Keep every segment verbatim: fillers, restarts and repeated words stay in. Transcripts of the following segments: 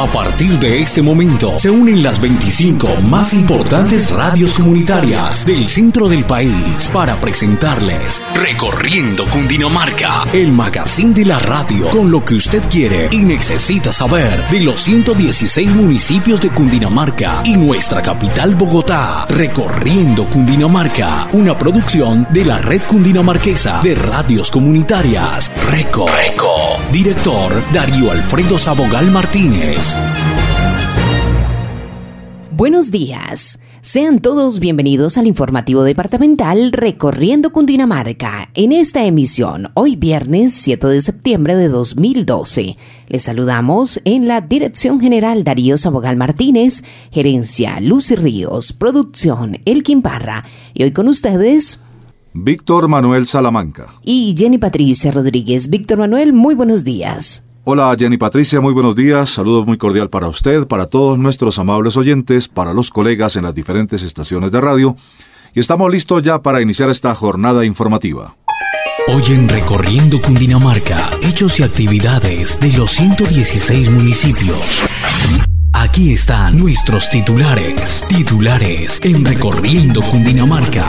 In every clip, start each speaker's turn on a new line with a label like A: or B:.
A: A partir de este momento se unen las veinticinco más importantes radios comunitarias del centro del país para presentarles Recorriendo Cundinamarca, el magazine de la radio con lo que usted quiere y necesita saber de los ciento dieciséis municipios de Cundinamarca y nuestra capital Bogotá. Recorriendo Cundinamarca, una producción de la Red Cundinamarquesa de Radios Comunitarias, RECO. RECO. Director Darío Alfredo Sabogal Martínez.
B: Buenos días. Sean todos bienvenidos al informativo departamental Recorriendo Cundinamarca. En esta emisión, hoy viernes siete de septiembre de dos mil doce, les saludamos en la Dirección General Darío Sabogal Martínez, Gerencia Lucy Ríos, Producción Elkin Parra, y hoy con ustedes
C: Víctor Manuel Salamanca
B: y Jenny Patricia Rodríguez. Víctor Manuel, muy buenos días.
C: Hola Jenny Patricia, muy buenos días. Saludos muy cordial para usted, para todos nuestros amables oyentes, para los colegas en las diferentes estaciones de radio. Y estamos listos ya para iniciar esta jornada informativa.
A: Hoy en Recorriendo Cundinamarca, hechos y actividades de los ciento dieciséis municipios. Aquí están nuestros titulares. Titulares en Recorriendo Cundinamarca.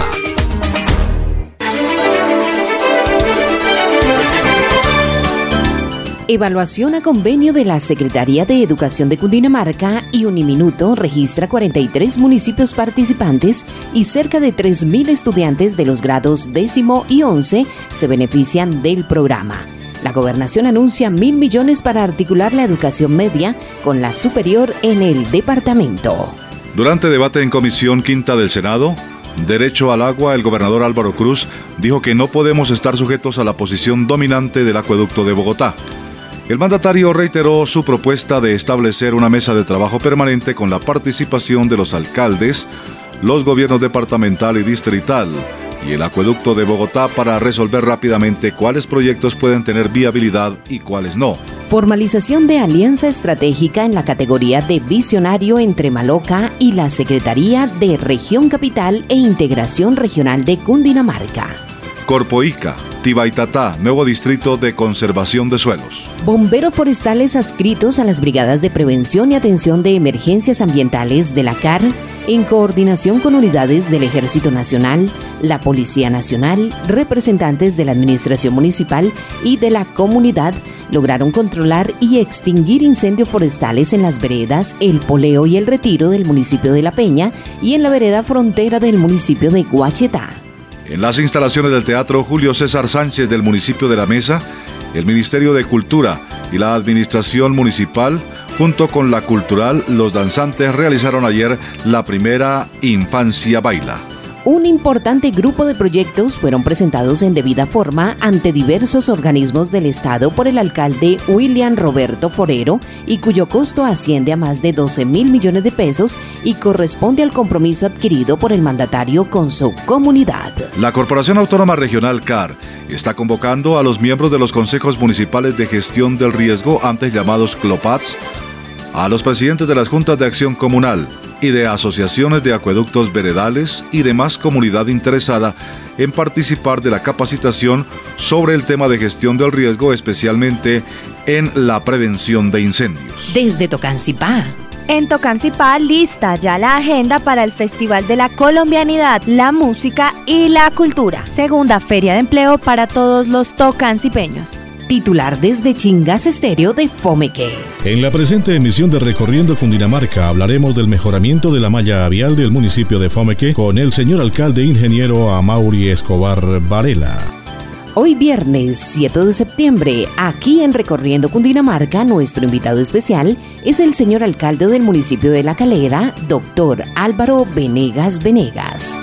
B: Evaluación a convenio de la Secretaría de Educación de Cundinamarca y Uniminuto registra cuarenta y tres municipios participantes y cerca de tres mil estudiantes de los grados décimo y once se benefician del programa. La gobernación anuncia mil millones para articular la educación media con la superior en el departamento.
C: Durante debate en Comisión Quinta del Senado, Derecho al Agua, el gobernador Álvaro Cruz dijo que no podemos estar sujetos a la posición dominante del acueducto de Bogotá. El mandatario reiteró su propuesta de establecer una mesa de trabajo permanente con la participación de los alcaldes, los gobiernos departamental y distrital y el acueducto de Bogotá para resolver rápidamente cuáles proyectos pueden tener viabilidad y cuáles no.
B: Formalización de alianza estratégica en la categoría de visionario entre Maloca y la Secretaría de Región Capital e Integración Regional de Cundinamarca.
C: Corpoica, Tibaitatá, nuevo distrito de conservación de suelos.
B: Bomberos forestales adscritos a las brigadas de prevención y atención de emergencias ambientales de la C A R, en coordinación con unidades del Ejército Nacional, la Policía Nacional, representantes de la Administración Municipal y de la comunidad, lograron controlar y extinguir incendios forestales en las veredas El Poleo y El Retiro del municipio de La Peña y en la vereda frontera del municipio de Guachetá.
C: En las instalaciones del Teatro Julio César Sánchez del municipio de La Mesa, el Ministerio de Cultura y la Administración Municipal, junto con la Cultural, los danzantes realizaron ayer la primera Infancia Baila.
B: Un importante grupo de proyectos fueron presentados en debida forma ante diversos organismos del Estado por el alcalde William Roberto Forero y cuyo costo asciende a más de doce mil millones de pesos y corresponde al compromiso adquirido por el mandatario con su comunidad.
C: La Corporación Autónoma Regional C A R está convocando a los miembros de los consejos municipales de gestión del riesgo, antes llamados CLOPATS, a los presidentes de las juntas de acción comunal y de asociaciones de acueductos veredales y demás comunidad interesada en participar de la capacitación sobre el tema de gestión del riesgo, especialmente en la prevención de incendios.
B: Desde Tocancipá.
D: En Tocancipá lista ya la agenda para el Festival de la Colombianidad, la Música y la Cultura. Segunda Feria de Empleo para todos los tocancipeños.
B: Titular desde Chingas Estéreo de Fomeque.
E: En la presente emisión de Recorriendo Cundinamarca hablaremos del mejoramiento de la malla vial del municipio de Fomeque con el señor alcalde ingeniero Amaury Escobar Varela.
B: Hoy viernes siete de septiembre, aquí en Recorriendo Cundinamarca, nuestro invitado especial es el señor alcalde del municipio de La Calera, doctor Álvaro Venegas Venegas.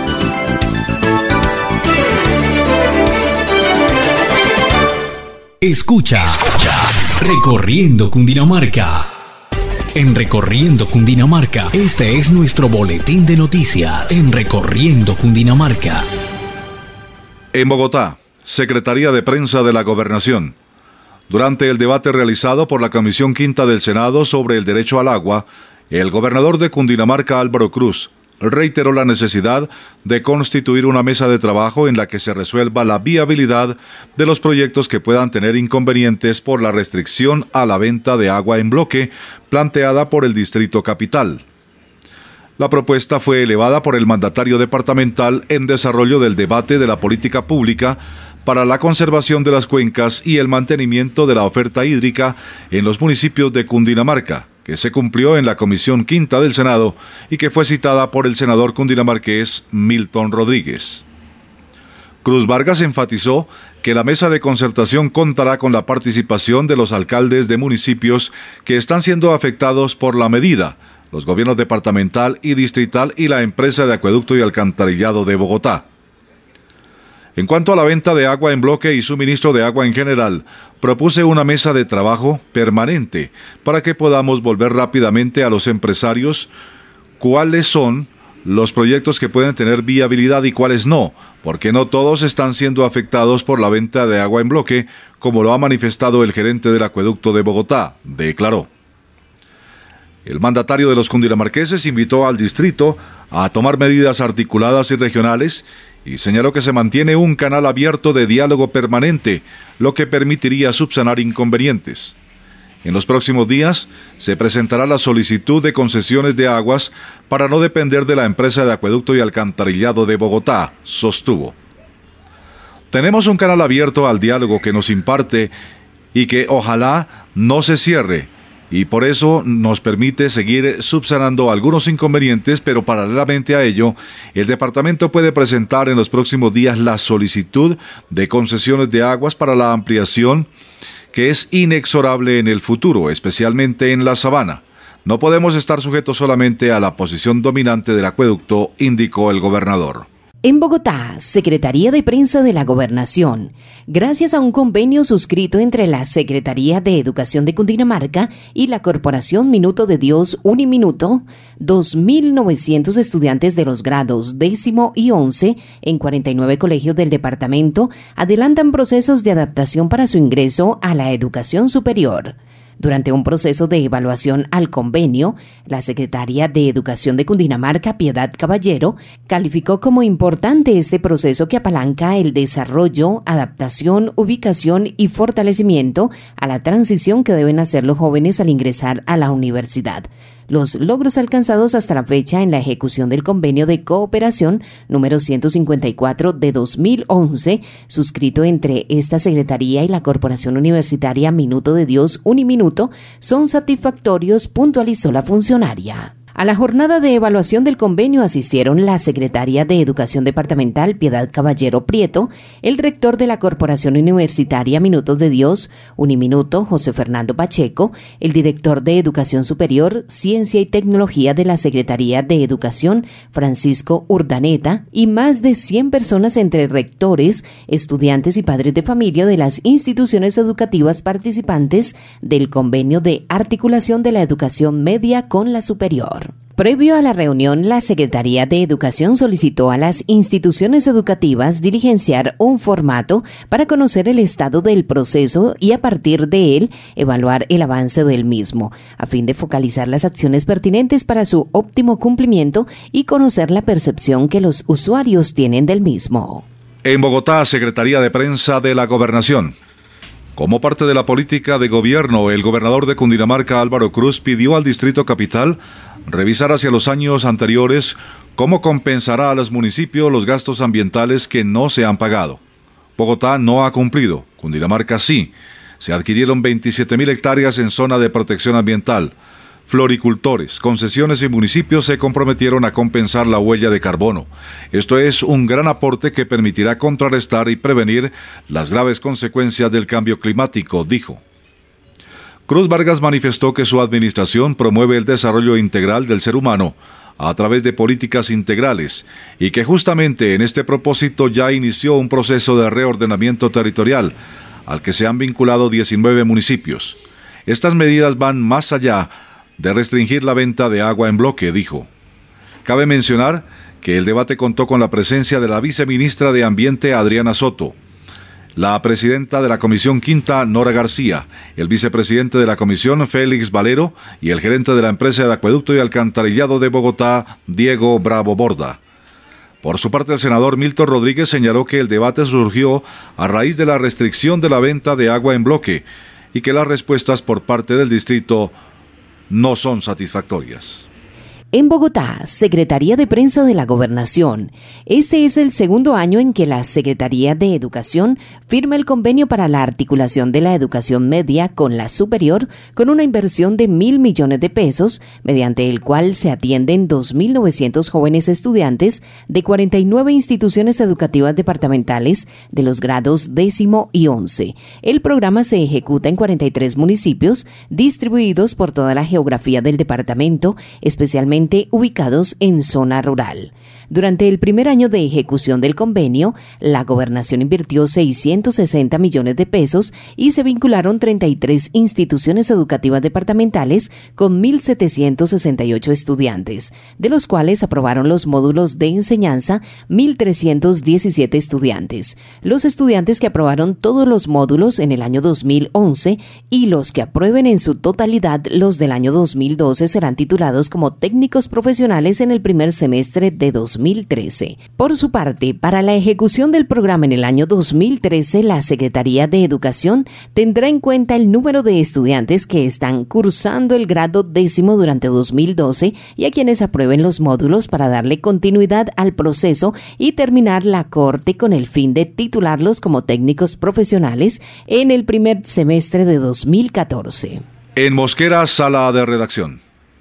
A: Escucha, Recorriendo Cundinamarca. En Recorriendo Cundinamarca, este es nuestro boletín de noticias. En Recorriendo Cundinamarca.
C: En Bogotá, Secretaría de Prensa de la Gobernación. Durante el debate realizado por la Comisión Quinta del Senado sobre el derecho al agua, el gobernador de Cundinamarca, Álvaro Cruz, reiteró la necesidad de constituir una mesa de trabajo en la que se resuelva la viabilidad de los proyectos que puedan tener inconvenientes por la restricción a la venta de agua en bloque planteada por el Distrito Capital. La propuesta fue elevada por el mandatario departamental en desarrollo del debate de la política pública para la conservación de las cuencas y el mantenimiento de la oferta hídrica en los municipios de Cundinamarca, que se cumplió en la Comisión Quinta del Senado y que fue citada por el senador cundinamarqués Milton Rodríguez. Cruz Vargas enfatizó que la mesa de concertación contará con la participación de los alcaldes de municipios que están siendo afectados por la medida, los gobiernos departamental y distrital y la empresa de acueducto y alcantarillado de Bogotá. En cuanto a la venta de agua en bloque y suministro de agua en general, propuse una mesa de trabajo permanente para que podamos volver rápidamente a los empresarios cuáles son los proyectos que pueden tener viabilidad y cuáles no, porque no todos están siendo afectados por la venta de agua en bloque, como lo ha manifestado el gerente del acueducto de Bogotá, declaró. El mandatario de los cundinamarqueses invitó al distrito a tomar medidas articuladas y regionales y señaló que se mantiene un canal abierto de diálogo permanente, lo que permitiría subsanar inconvenientes. En los próximos días se presentará la solicitud de concesiones de aguas para no depender de la empresa de acueducto y alcantarillado de Bogotá, sostuvo. Tenemos un canal abierto al diálogo que nos imparte y que ojalá no se cierre, y por eso nos permite seguir subsanando algunos inconvenientes, pero paralelamente a ello, el departamento puede presentar en los próximos días la solicitud de concesiones de aguas para la ampliación que es inexorable en el futuro, especialmente en la sabana. No podemos estar sujetos solamente a la posición dominante del acueducto, indicó el gobernador.
B: En Bogotá, Secretaría de Prensa de la Gobernación, gracias a un convenio suscrito entre la Secretaría de Educación de Cundinamarca y la Corporación Minuto de Dios Uniminuto, dos mil novecientos estudiantes de los grados décimo y once en cuarenta y nueve colegios del departamento adelantan procesos de adaptación para su ingreso a la educación superior. Durante un proceso de evaluación al convenio, la secretaria de Educación de Cundinamarca, Piedad Caballero, calificó como importante este proceso que apalanca el desarrollo, adaptación, ubicación y fortalecimiento a la transición que deben hacer los jóvenes al ingresar a la universidad. Los logros alcanzados hasta la fecha en la ejecución del convenio de cooperación número ciento cincuenta y cuatro de dos mil once, suscrito entre esta Secretaría y la Corporación Universitaria Minuto de Dios Uniminuto, son satisfactorios, puntualizó la funcionaria. A la jornada de evaluación del convenio asistieron la secretaria de Educación Departamental, Piedad Caballero Prieto, el rector de la Corporación Universitaria Minutos de Dios, Uniminuto, José Fernando Pacheco, el director de Educación Superior, Ciencia y Tecnología de la Secretaría de Educación, Francisco Urdaneta, y más de cien personas entre rectores, estudiantes y padres de familia de las instituciones educativas participantes del convenio de articulación de la educación media con la superior. Previo a la reunión, la Secretaría de Educación solicitó a las instituciones educativas diligenciar un formato para conocer el estado del proceso y a partir de él evaluar el avance del mismo, a fin de focalizar las acciones pertinentes para su óptimo cumplimiento y conocer la percepción que los usuarios tienen del mismo.
C: En Bogotá, Secretaría de Prensa de la Gobernación. Como parte de la política de gobierno, el gobernador de Cundinamarca, Álvaro Cruz, pidió al Distrito Capital revisar hacia los años anteriores cómo compensará a los municipios los gastos ambientales que no se han pagado. Bogotá no ha cumplido, Cundinamarca sí. Se adquirieron veintisiete mil hectáreas en zona de protección ambiental. Floricultores, concesiones y municipios se comprometieron a compensar la huella de carbono. Esto es un gran aporte que permitirá contrarrestar y prevenir las graves consecuencias del cambio climático, dijo. Cruz Vargas manifestó que su administración promueve el desarrollo integral del ser humano a través de políticas integrales y que justamente en este propósito ya inició un proceso de reordenamiento territorial al que se han vinculado diecinueve municipios. Estas medidas van más allá de restringir la venta de agua en bloque, dijo. Cabe mencionar que el debate contó con la presencia de la viceministra de Ambiente, Adriana Soto. la presidenta de la Comisión Quinta, Nora García, el vicepresidente de la Comisión, Félix Valero, y el gerente de la empresa de acueducto y alcantarillado de Bogotá, Diego Bravo Borda. Por su parte, el senador Milton Rodríguez señaló que el debate surgió a raíz de la restricción de la venta de agua en bloque y que las respuestas por parte del distrito no son satisfactorias.
B: En Bogotá, Secretaría de Prensa de la Gobernación. Este es el segundo año en que la Secretaría de Educación firma el convenio para la articulación de la educación media con la superior con una inversión de mil millones de pesos, mediante el cual se atienden dos mil novecientos jóvenes estudiantes de cuarenta y nueve instituciones educativas departamentales de los grados décimo y once. El programa se ejecuta en cuarenta y tres municipios distribuidos por toda la geografía del departamento, especialmente ubicados en zona rural. Durante el primer año de ejecución del convenio, la Gobernación invirtió seiscientos sesenta millones de pesos y se vincularon treinta y tres instituciones educativas departamentales con mil setecientos sesenta y ocho estudiantes, de los cuales aprobaron los módulos de enseñanza mil trescientos diecisiete estudiantes. Los estudiantes que aprobaron todos los módulos en el año dos mil once y los que aprueben en su totalidad los del año dos mil doce serán titulados como técnicos profesionales en el primer semestre de dos mil trece. Por su parte, para la ejecución del programa en el año dos mil trece, la Secretaría de Educación tendrá en cuenta el número de estudiantes que están cursando el grado décimo durante dos mil doce y a quienes aprueben los módulos para darle continuidad al proceso y terminar la cohorte con el fin de titularlos como técnicos profesionales en el primer semestre de dos mil catorce.
C: En Mosquera, sala de redacción.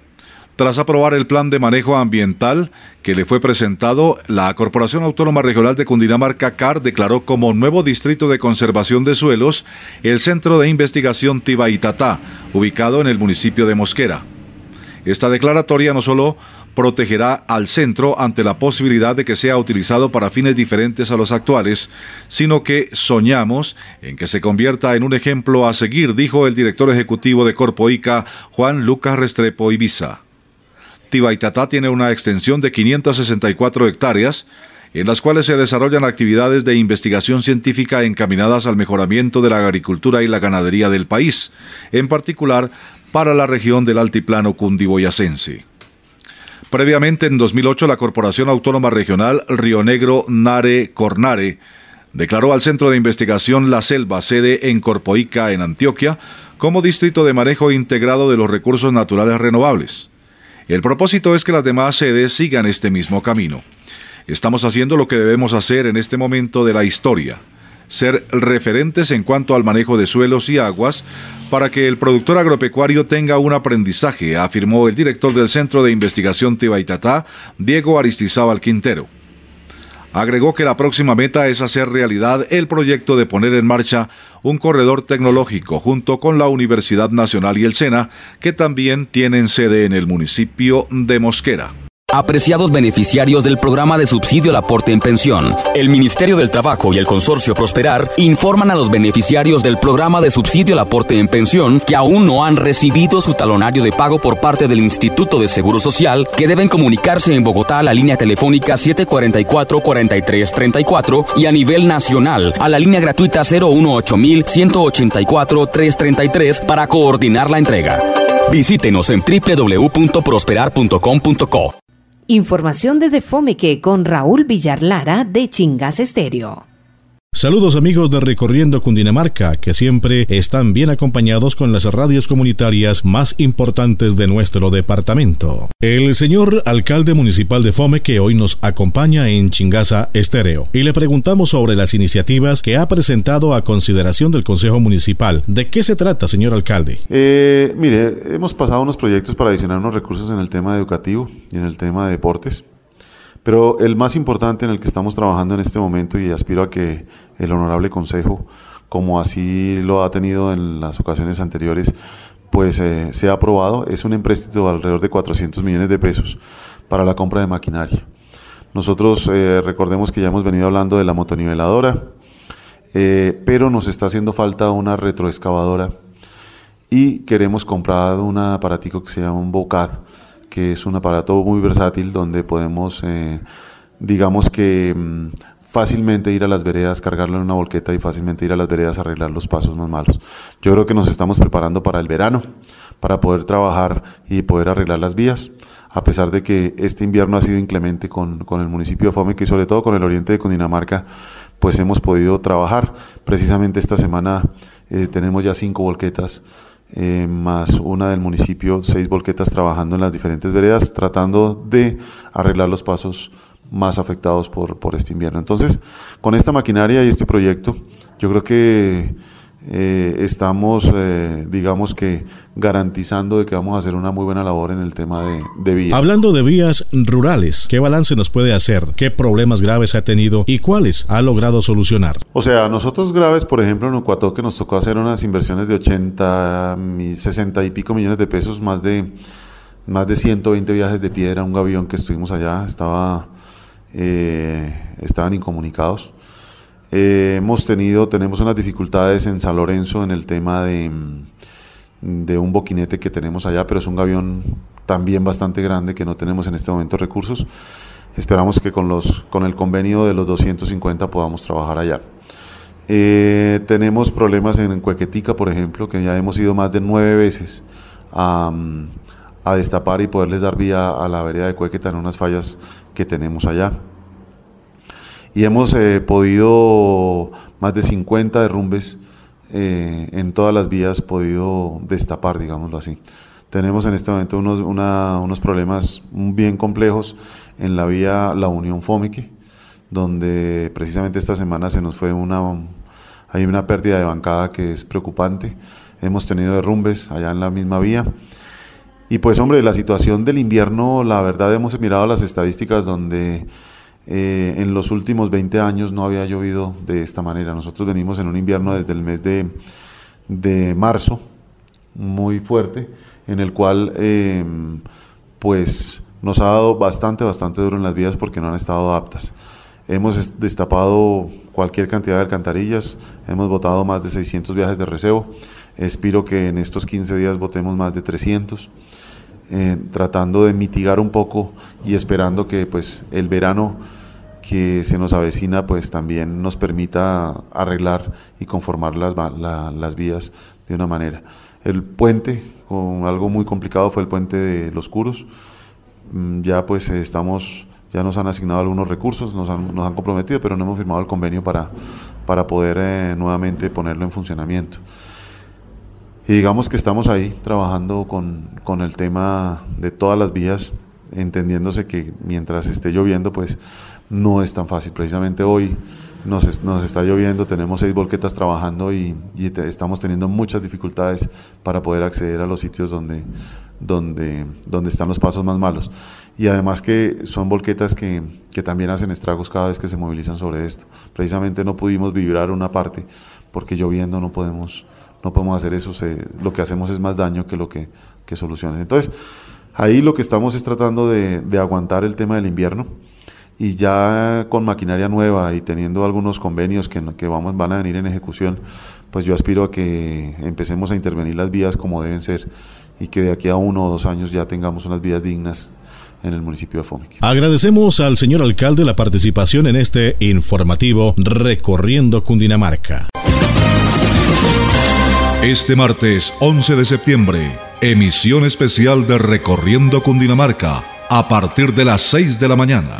C: Tras aprobar el plan de manejo ambiental que le fue presentado, la Corporación Autónoma Regional de Cundinamarca, C A R, declaró como nuevo distrito de conservación de suelos el Centro de Investigación Tibaitatá, ubicado en el municipio de Mosquera. Esta declaratoria no solo protegerá al centro ante la posibilidad de que sea utilizado para fines diferentes a los actuales, sino que soñamos en que se convierta en un ejemplo a seguir, dijo el director ejecutivo de Corpoica, Juan Lucas Restrepo Ibiza. Tibaitatá tiene una extensión de quinientas sesenta y cuatro hectáreas, en las cuales se desarrollan actividades de investigación científica encaminadas al mejoramiento de la agricultura y la ganadería del país, en particular para la región del altiplano cundiboyacense. Previamente, en dos mil ocho, la Corporación Autónoma Regional Río Negro Nare Cornare declaró al Centro de Investigación La Selva, sede en Corpoica, en Antioquia, como distrito de manejo integrado de los recursos naturales renovables. El propósito es que las demás sedes sigan este mismo camino. Estamos haciendo lo que debemos hacer en este momento de la historia, ser referentes en cuanto al manejo de suelos y aguas para que el productor agropecuario tenga un aprendizaje, afirmó el director del Centro de Investigación Tibaitatá, Diego Aristizábal Quintero. Agregó que la próxima meta es hacer realidad el proyecto de poner en marcha un corredor tecnológico junto con la Universidad Nacional y el SENA, que también tienen sede en el municipio de Mosquera.
A: Apreciados beneficiarios del programa de subsidio al aporte en pensión, el Ministerio del Trabajo y el Consorcio Prosperar informan a los beneficiarios del programa de subsidio al aporte en pensión que aún no han recibido su talonario de pago por parte del Instituto de Seguro Social, que deben comunicarse en Bogotá a la línea telefónica siete cuatro cuatro, cuatro tres tres cuatro y a nivel nacional a la línea gratuita cero uno ocho mil ciento ochenta y cuatro trescientos treinta y tres para coordinar la entrega. Visítenos en doble u doble u doble u punto prosperar punto com punto co.
B: Información desde Fomeque con Raúl Villar Lara de Chingas Estéreo.
E: Saludos amigos de Recorriendo Cundinamarca, que siempre están bien acompañados con las radios comunitarias más importantes de nuestro departamento. El señor alcalde municipal de Fomeque hoy nos acompaña en Chingaza Estéreo y le preguntamos sobre las iniciativas que ha presentado a consideración del Consejo Municipal. ¿De qué se trata, señor alcalde?
F: Eh, mire, hemos pasado unos proyectos para adicionar unos recursos en el tema educativo y en el tema de deportes. Pero el más importante en el que estamos trabajando en este momento, y aspiro a que el Honorable Consejo, como así lo ha tenido en las ocasiones anteriores, pues eh, sea aprobado, es un empréstito de alrededor de cuatrocientos millones de pesos para la compra de maquinaria. Nosotros eh, recordemos que ya hemos venido hablando de la motoniveladora, eh, pero nos está haciendo falta una retroexcavadora y queremos comprar un aparatico que se llama un Bocad, que es un aparato muy versátil donde podemos, eh, digamos que, fácilmente ir a las veredas, cargarlo en una volqueta y fácilmente ir a las veredas a arreglar los pasos más malos. Yo creo que nos estamos preparando para el verano, para poder trabajar y poder arreglar las vías, a pesar de que este invierno ha sido inclemente con, con el municipio de Fomeque y sobre todo con el oriente de Cundinamarca, pues hemos podido trabajar. Precisamente esta semana eh, tenemos ya cinco volquetas, eh, más una del municipio, seis volquetas trabajando en las diferentes veredas, tratando de arreglar los pasos más afectados por, por este invierno. Entonces, con esta maquinaria y este proyecto, yo creo que eh, estamos, eh, digamos que, garantizando de que vamos a hacer una muy buena labor en el tema de, de vías.
E: Hablando de vías rurales, ¿qué balance nos puede hacer? ¿Qué problemas graves ha tenido y cuáles ha logrado solucionar?
F: O sea, nosotros graves, por ejemplo, en Ucuatoque nos tocó hacer unas inversiones de ochenta, sesenta y pico millones de pesos, más de, más de ciento veinte viajes de piedra, un gavión que estuvimos allá, estaba... Eh, estaban incomunicados. Eh, hemos tenido, tenemos unas dificultades en San Lorenzo en el tema de, de un boquinete que tenemos allá, pero es un gavión también bastante grande que no tenemos en este momento recursos. Esperamos que con, los, con el convenio de los doscientos cincuenta podamos trabajar allá. Eh, tenemos problemas en Cuequetica, por ejemplo, que ya hemos ido más de nueve veces a, a destapar y poderles dar vía a la vereda de Cuequeta en unas fallas que tenemos allá. Y hemos eh, podido más de cincuenta derrumbes eh, en todas las vías, podido destapar, digámoslo así. Tenemos en este momento unos, una, unos problemas bien complejos en la vía La Unión Fomeque, donde precisamente esta semana se nos fue una, hay una pérdida de bancada que es preocupante. Hemos tenido derrumbes allá en la misma vía. Y pues hombre, la situación del invierno, la verdad hemos mirado las estadísticas donde eh, en los últimos veinte años no había llovido de esta manera. Nosotros venimos en un invierno desde el mes de, de marzo, muy fuerte, en el cual eh, pues nos ha dado bastante, bastante duro en las vías porque no han estado aptas. Hemos destapado cualquier cantidad de alcantarillas, hemos botado más de seiscientos viajes de recebo. Espero que en estos quince días botemos más de trescientos, eh, tratando de mitigar un poco y esperando que pues el verano que se nos avecina pues también nos permita arreglar y conformar las, la, las vías de una manera. El puente, con algo muy complicado, fue el puente de Los Curos. Ya pues estamos, ya nos han asignado algunos recursos, nos han, nos han comprometido, pero no hemos firmado el convenio para, para poder eh, nuevamente ponerlo en funcionamiento. Y digamos que estamos ahí trabajando con, con el tema de todas las vías, entendiéndose que mientras esté lloviendo pues no es tan fácil. Precisamente hoy nos, es, nos está lloviendo, tenemos seis volquetas trabajando y, y te, estamos teniendo muchas dificultades para poder acceder a los sitios donde, donde, donde están los pasos más malos. Y además que son volquetas que, que también hacen estragos cada vez que se movilizan sobre esto. Precisamente no pudimos vibrar una parte porque lloviendo no podemos... No podemos hacer eso, se, lo que hacemos es más daño que lo que, que soluciones. Entonces, ahí lo que estamos es tratando de, de aguantar el tema del invierno y ya con maquinaria nueva y teniendo algunos convenios que, que vamos, van a venir en ejecución, pues yo aspiro a que empecemos a intervenir las vías como deben ser y que de aquí a uno o dos años ya tengamos unas vías dignas en el municipio de Fomeque.
E: Agradecemos al señor alcalde la participación en este informativo Recorriendo Cundinamarca.
C: Este martes once de septiembre, emisión especial de Recorriendo Cundinamarca, a partir de las seis de la mañana.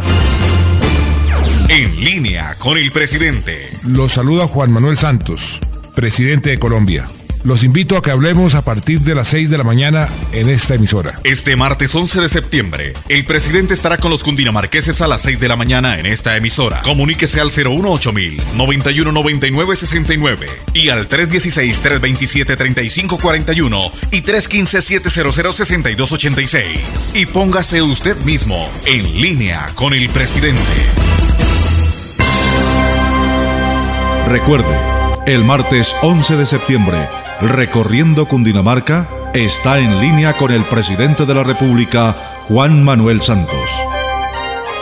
A: En línea con el presidente.
G: Los saluda Juan Manuel Santos, presidente de Colombia. Los invito a que hablemos a partir de las seis de la mañana en esta emisora.
A: Este martes once de septiembre, el presidente estará con los cundinamarqueses a las seis de la mañana en esta emisora. Comuníquese al cero uno ocho mil, noventa y uno noventa y nueve sesenta y nueve y al tres dieciséis, trescientos veintisiete, treinta y cinco cuarenta y uno y tres quince, setecientos sesenta y dos ochenta y seis. Y póngase usted mismo en línea con el presidente.
C: Recuerde, el martes once de septiembre, Recorriendo Cundinamarca está en línea con el presidente de la República, Juan Manuel Santos.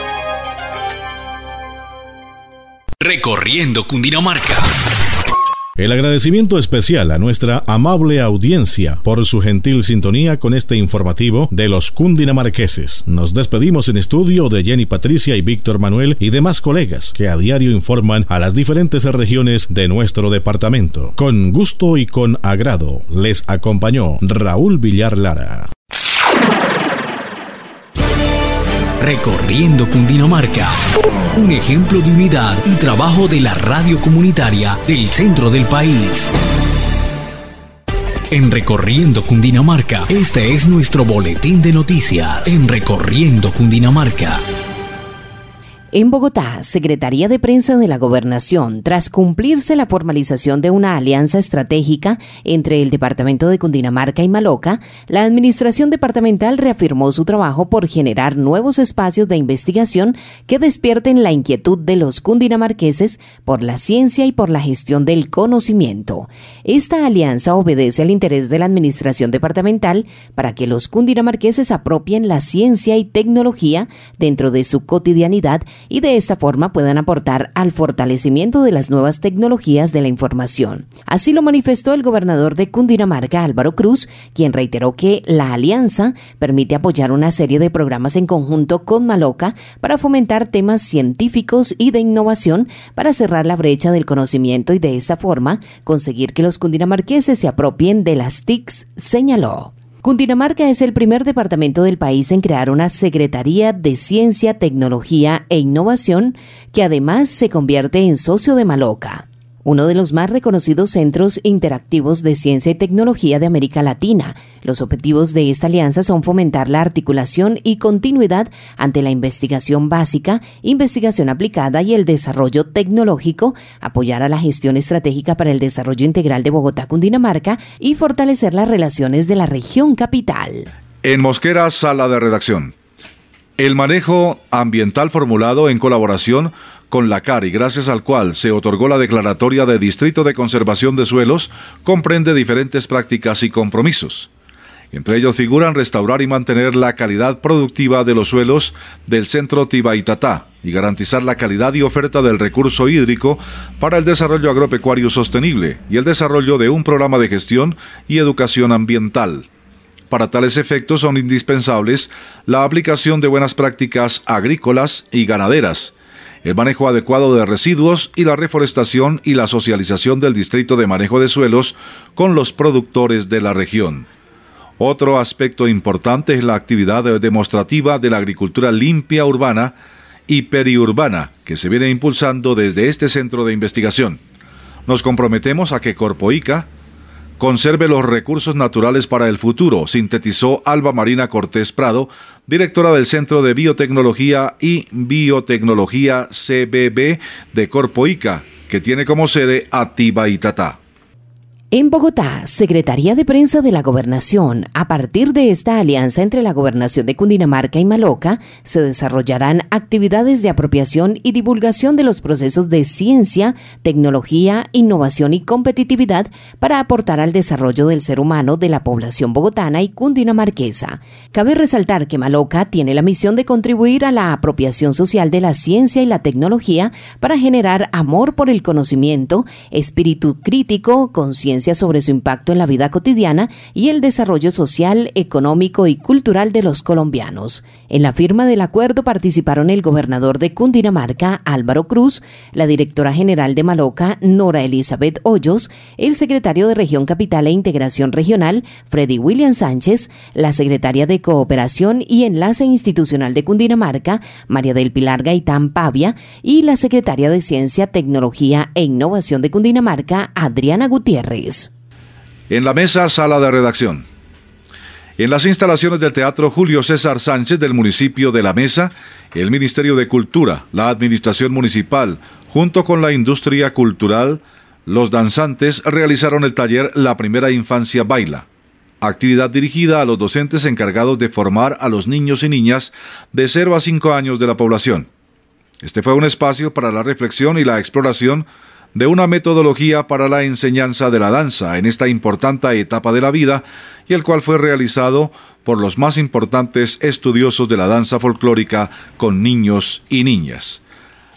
A: Recorriendo Cundinamarca.
E: El agradecimiento especial a nuestra amable audiencia por su gentil sintonía con este informativo de los cundinamarqueses. Nos despedimos en estudio de Jenny Patricia y Víctor Manuel y demás colegas que a diario informan a las diferentes regiones de nuestro departamento. Con gusto y con agrado les acompañó Raúl Villar Lara.
A: Recorriendo Cundinamarca, un ejemplo de unidad y trabajo de la radio comunitaria del centro del país. En Recorriendo Cundinamarca, este es nuestro boletín de noticias. En Recorriendo Cundinamarca.
B: En Bogotá, Secretaría de Prensa de la Gobernación, tras cumplirse la formalización de una alianza estratégica entre el Departamento de Cundinamarca y Maloca, la Administración Departamental reafirmó su trabajo por generar nuevos espacios de investigación que despierten la inquietud de los cundinamarqueses por la ciencia y por la gestión del conocimiento. Esta alianza obedece al interés de la Administración Departamental para que los cundinamarqueses apropien la ciencia y tecnología dentro de su cotidianidad y de esta forma puedan aportar al fortalecimiento de las nuevas tecnologías de la información. Así lo manifestó el gobernador de Cundinamarca, Álvaro Cruz, quien reiteró que la alianza permite apoyar una serie de programas en conjunto con Maloca para fomentar temas científicos y de innovación para cerrar la brecha del conocimiento y de esta forma conseguir que los cundinamarqueses se apropien de las T I Cs, señaló. Cundinamarca es el primer departamento del país en crear una Secretaría de Ciencia, Tecnología e Innovación que además se convierte en socio de Maloca, uno de los más reconocidos centros interactivos de ciencia y tecnología de América Latina. Los objetivos de esta alianza son fomentar la articulación y continuidad ante la investigación básica, investigación aplicada y el desarrollo tecnológico, apoyar a la gestión estratégica para el desarrollo integral de Bogotá-Cundinamarca y fortalecer las relaciones de la región capital.
C: En Mosquera, sala de redacción. El manejo ambiental formulado en colaboración con la C A R y gracias al cual se otorgó la declaratoria de Distrito de Conservación de Suelos comprende diferentes prácticas y compromisos. Entre ellos figuran restaurar y mantener la calidad productiva de los suelos del centro Tibaitatá y garantizar la calidad y oferta del recurso hídrico para el desarrollo agropecuario sostenible y el desarrollo de un programa de gestión y educación ambiental. Para tales efectos son indispensables la aplicación de buenas prácticas agrícolas y ganaderas, el manejo adecuado de residuos y la reforestación y la socialización del Distrito de Manejo de Suelos con los productores de la región. Otro aspecto importante es la actividad demostrativa de la agricultura limpia urbana y periurbana que se viene impulsando desde este centro de investigación. Nos comprometemos a que Corpoica conserve los recursos naturales para el futuro, sintetizó Alba Marina Cortés Prado, directora del Centro de Biotecnología y Biotecnología C B B de Corpoica, que tiene como sede a Tibaitatá.
B: En Bogotá, Secretaría de Prensa de la Gobernación, a partir de esta alianza entre la Gobernación de Cundinamarca y Maloca, se desarrollarán actividades de apropiación y divulgación de los procesos de ciencia, tecnología, innovación y competitividad para aportar al desarrollo del ser humano de la población bogotana y cundinamarquesa. Cabe resaltar que Maloca tiene la misión de contribuir a la apropiación social de la ciencia y la tecnología para generar amor por el conocimiento, espíritu crítico, conciencia sobre su impacto en la vida cotidiana y el desarrollo social, económico y cultural de los colombianos. En la firma del acuerdo participaron el gobernador de Cundinamarca, Álvaro Cruz, la directora general de Maloca, Nora Elizabeth Hoyos, el secretario de Región Capital e Integración Regional, Freddy William Sánchez, la secretaria de Cooperación y Enlace Institucional de Cundinamarca, María del Pilar Gaitán Pavia, y la secretaria de Ciencia, Tecnología e Innovación de Cundinamarca, Adriana Gutiérrez.
C: En la mesa, sala de redacción. En las instalaciones del Teatro Julio César Sánchez del municipio de La Mesa, el Ministerio de Cultura, la Administración Municipal, junto con la industria cultural, los danzantes realizaron el taller La Primera Infancia Baila, actividad dirigida a los docentes encargados de formar a los niños y niñas de cero a cinco años de la población. Este fue un espacio para la reflexión y la exploración de una metodología para la enseñanza de la danza en esta importante etapa de la vida y el cual fue realizado por los más importantes estudiosos de la danza folclórica con niños y niñas.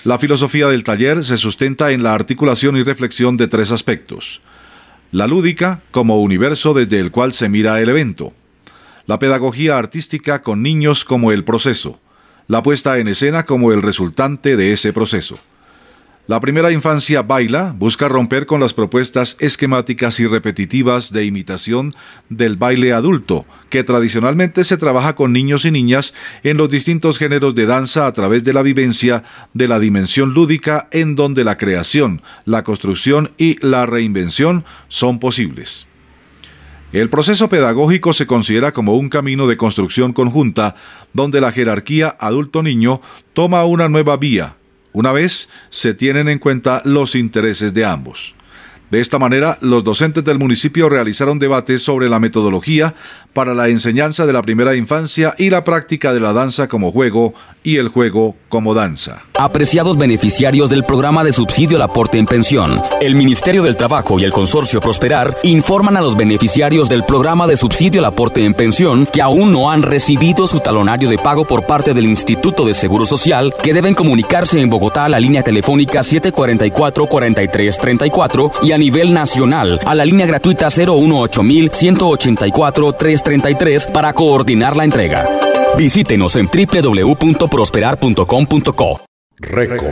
C: La filosofía del taller se sustenta en la articulación y reflexión de tres aspectos. La lúdica, como universo desde el cual se mira el evento. La pedagogía artística con niños como el proceso. La puesta en escena como el resultante de ese proceso. La primera infancia baila, busca romper con las propuestas esquemáticas y repetitivas de imitación del baile adulto, que tradicionalmente se trabaja con niños y niñas en los distintos géneros de danza a través de la vivencia de la dimensión lúdica, en donde la creación, la construcción y la reinvención son posibles. El proceso pedagógico se considera como un camino de construcción conjunta, donde la jerarquía adulto-niño toma una nueva vía, una vez se tienen en cuenta los intereses de ambos. De esta manera, los docentes del municipio realizaron debates sobre la metodología para la enseñanza de la primera infancia y la práctica de la danza como juego y el juego como danza.
A: Apreciados beneficiarios del programa de subsidio al aporte en pensión, el Ministerio del Trabajo y el Consorcio Prosperar informan a los beneficiarios del programa de subsidio al aporte en pensión que aún no han recibido su talonario de pago por parte del Instituto de Seguro Social, que deben comunicarse en Bogotá a la línea telefónica siete cuatro cuatro, cuatro tres tres cuatro y a nivel nacional a la línea gratuita cero uno ocho mil ciento ochenta y cuatro trescientos treinta y tres para coordinar la entrega. Visítenos en w w w punto prosperar punto com punto co.
H: Récord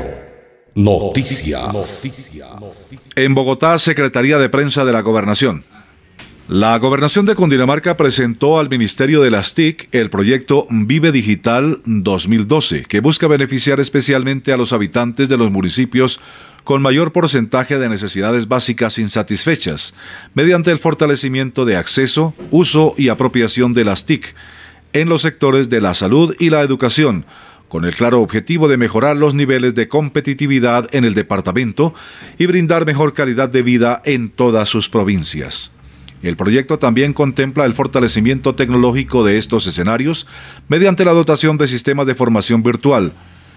H: Noticias.
C: En Bogotá, Secretaría de Prensa de la Gobernación. La Gobernación de Cundinamarca presentó al Ministerio de las T I C el proyecto Vive Digital dos mil doce, que busca beneficiar especialmente a los habitantes de los municipios con mayor porcentaje de necesidades básicas insatisfechas, mediante el fortalecimiento de acceso, uso y apropiación de las T I C en los sectores de la salud y la educación, con el claro objetivo de mejorar los niveles de competitividad en el departamento y brindar mejor calidad de vida en todas sus provincias. El proyecto también contempla el fortalecimiento tecnológico de estos escenarios mediante la dotación de sistemas de formación virtual,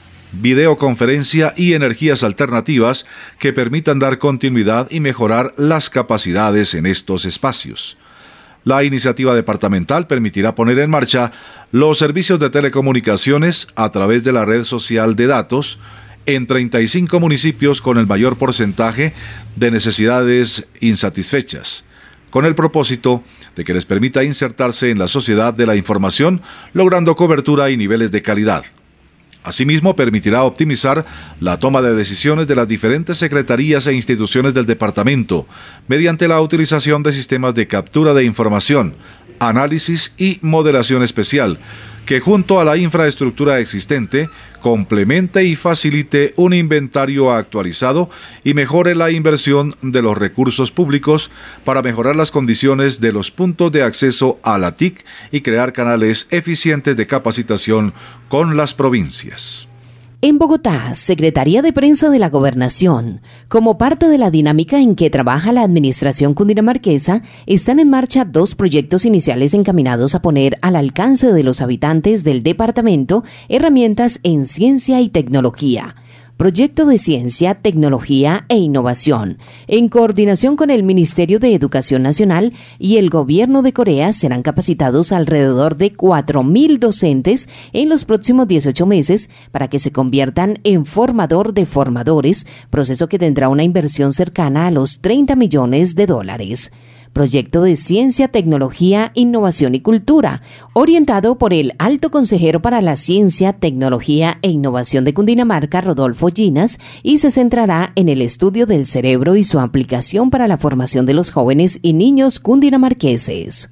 C: videoconferencia y energías alternativas que permitan dar continuidad y mejorar las capacidades en estos espacios. La iniciativa departamental permitirá poner en marcha los servicios de telecomunicaciones a través de la red social de datos en treinta y cinco municipios con el mayor porcentaje de necesidades insatisfechas, con el propósito de que les permita insertarse en la sociedad de la información, logrando cobertura y niveles de calidad. Asimismo, permitirá optimizar la toma de decisiones de las diferentes secretarías e instituciones del departamento, mediante la utilización de sistemas de captura de información, análisis y modelación especial, que junto a la infraestructura existente, complemente y facilite un inventario actualizado y mejore la inversión de los recursos públicos para mejorar las condiciones de los puntos de acceso a la T I C y crear canales eficientes de capacitación con las provincias.
B: En Bogotá, Secretaría de Prensa de la Gobernación, como parte de la dinámica en que trabaja la administración cundinamarquesa, están en marcha dos proyectos iniciales encaminados a poner al alcance de los habitantes del departamento herramientas en ciencia y tecnología. Proyecto de Ciencia, Tecnología e Innovación, en coordinación con el Ministerio de Educación Nacional y el Gobierno de Corea, serán capacitados alrededor de cuatro mil docentes en los próximos dieciocho meses para que se conviertan en formador de formadores, proceso que tendrá una inversión cercana a los treinta millones de dólares. Proyecto de Ciencia, Tecnología, Innovación y Cultura, orientado por el Alto Consejero para la Ciencia, Tecnología e Innovación de Cundinamarca, Rodolfo Ginas, y se centrará en el estudio del cerebro y su aplicación para la formación de los jóvenes y niños cundinamarqueses.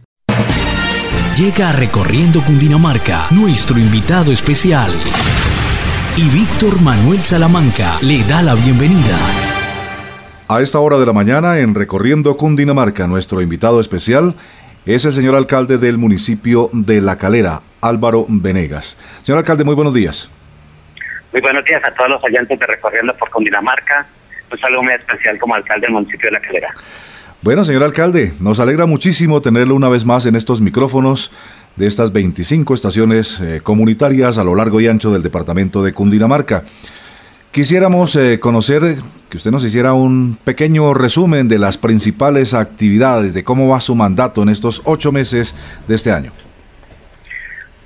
A: Llega Recorriendo Cundinamarca, nuestro invitado especial. Y Víctor Manuel Salamanca le da la bienvenida.
C: A esta hora de la mañana, en Recorriendo Cundinamarca, nuestro invitado especial es el señor alcalde del municipio de La Calera, Álvaro Venegas. Señor alcalde, muy buenos días.
I: Muy buenos días a todos los oyentes de Recorriendo por Cundinamarca. Un saludo muy especial como alcalde del municipio de La Calera.
C: Bueno, señor alcalde, nos alegra muchísimo tenerlo una vez más en estos micrófonos de estas veinticinco estaciones eh, comunitarias a lo largo y ancho del departamento de Cundinamarca. Quisiéramos eh, conocer, que usted nos hiciera un pequeño resumen de las principales actividades, de cómo va su mandato en estos ocho meses de este año.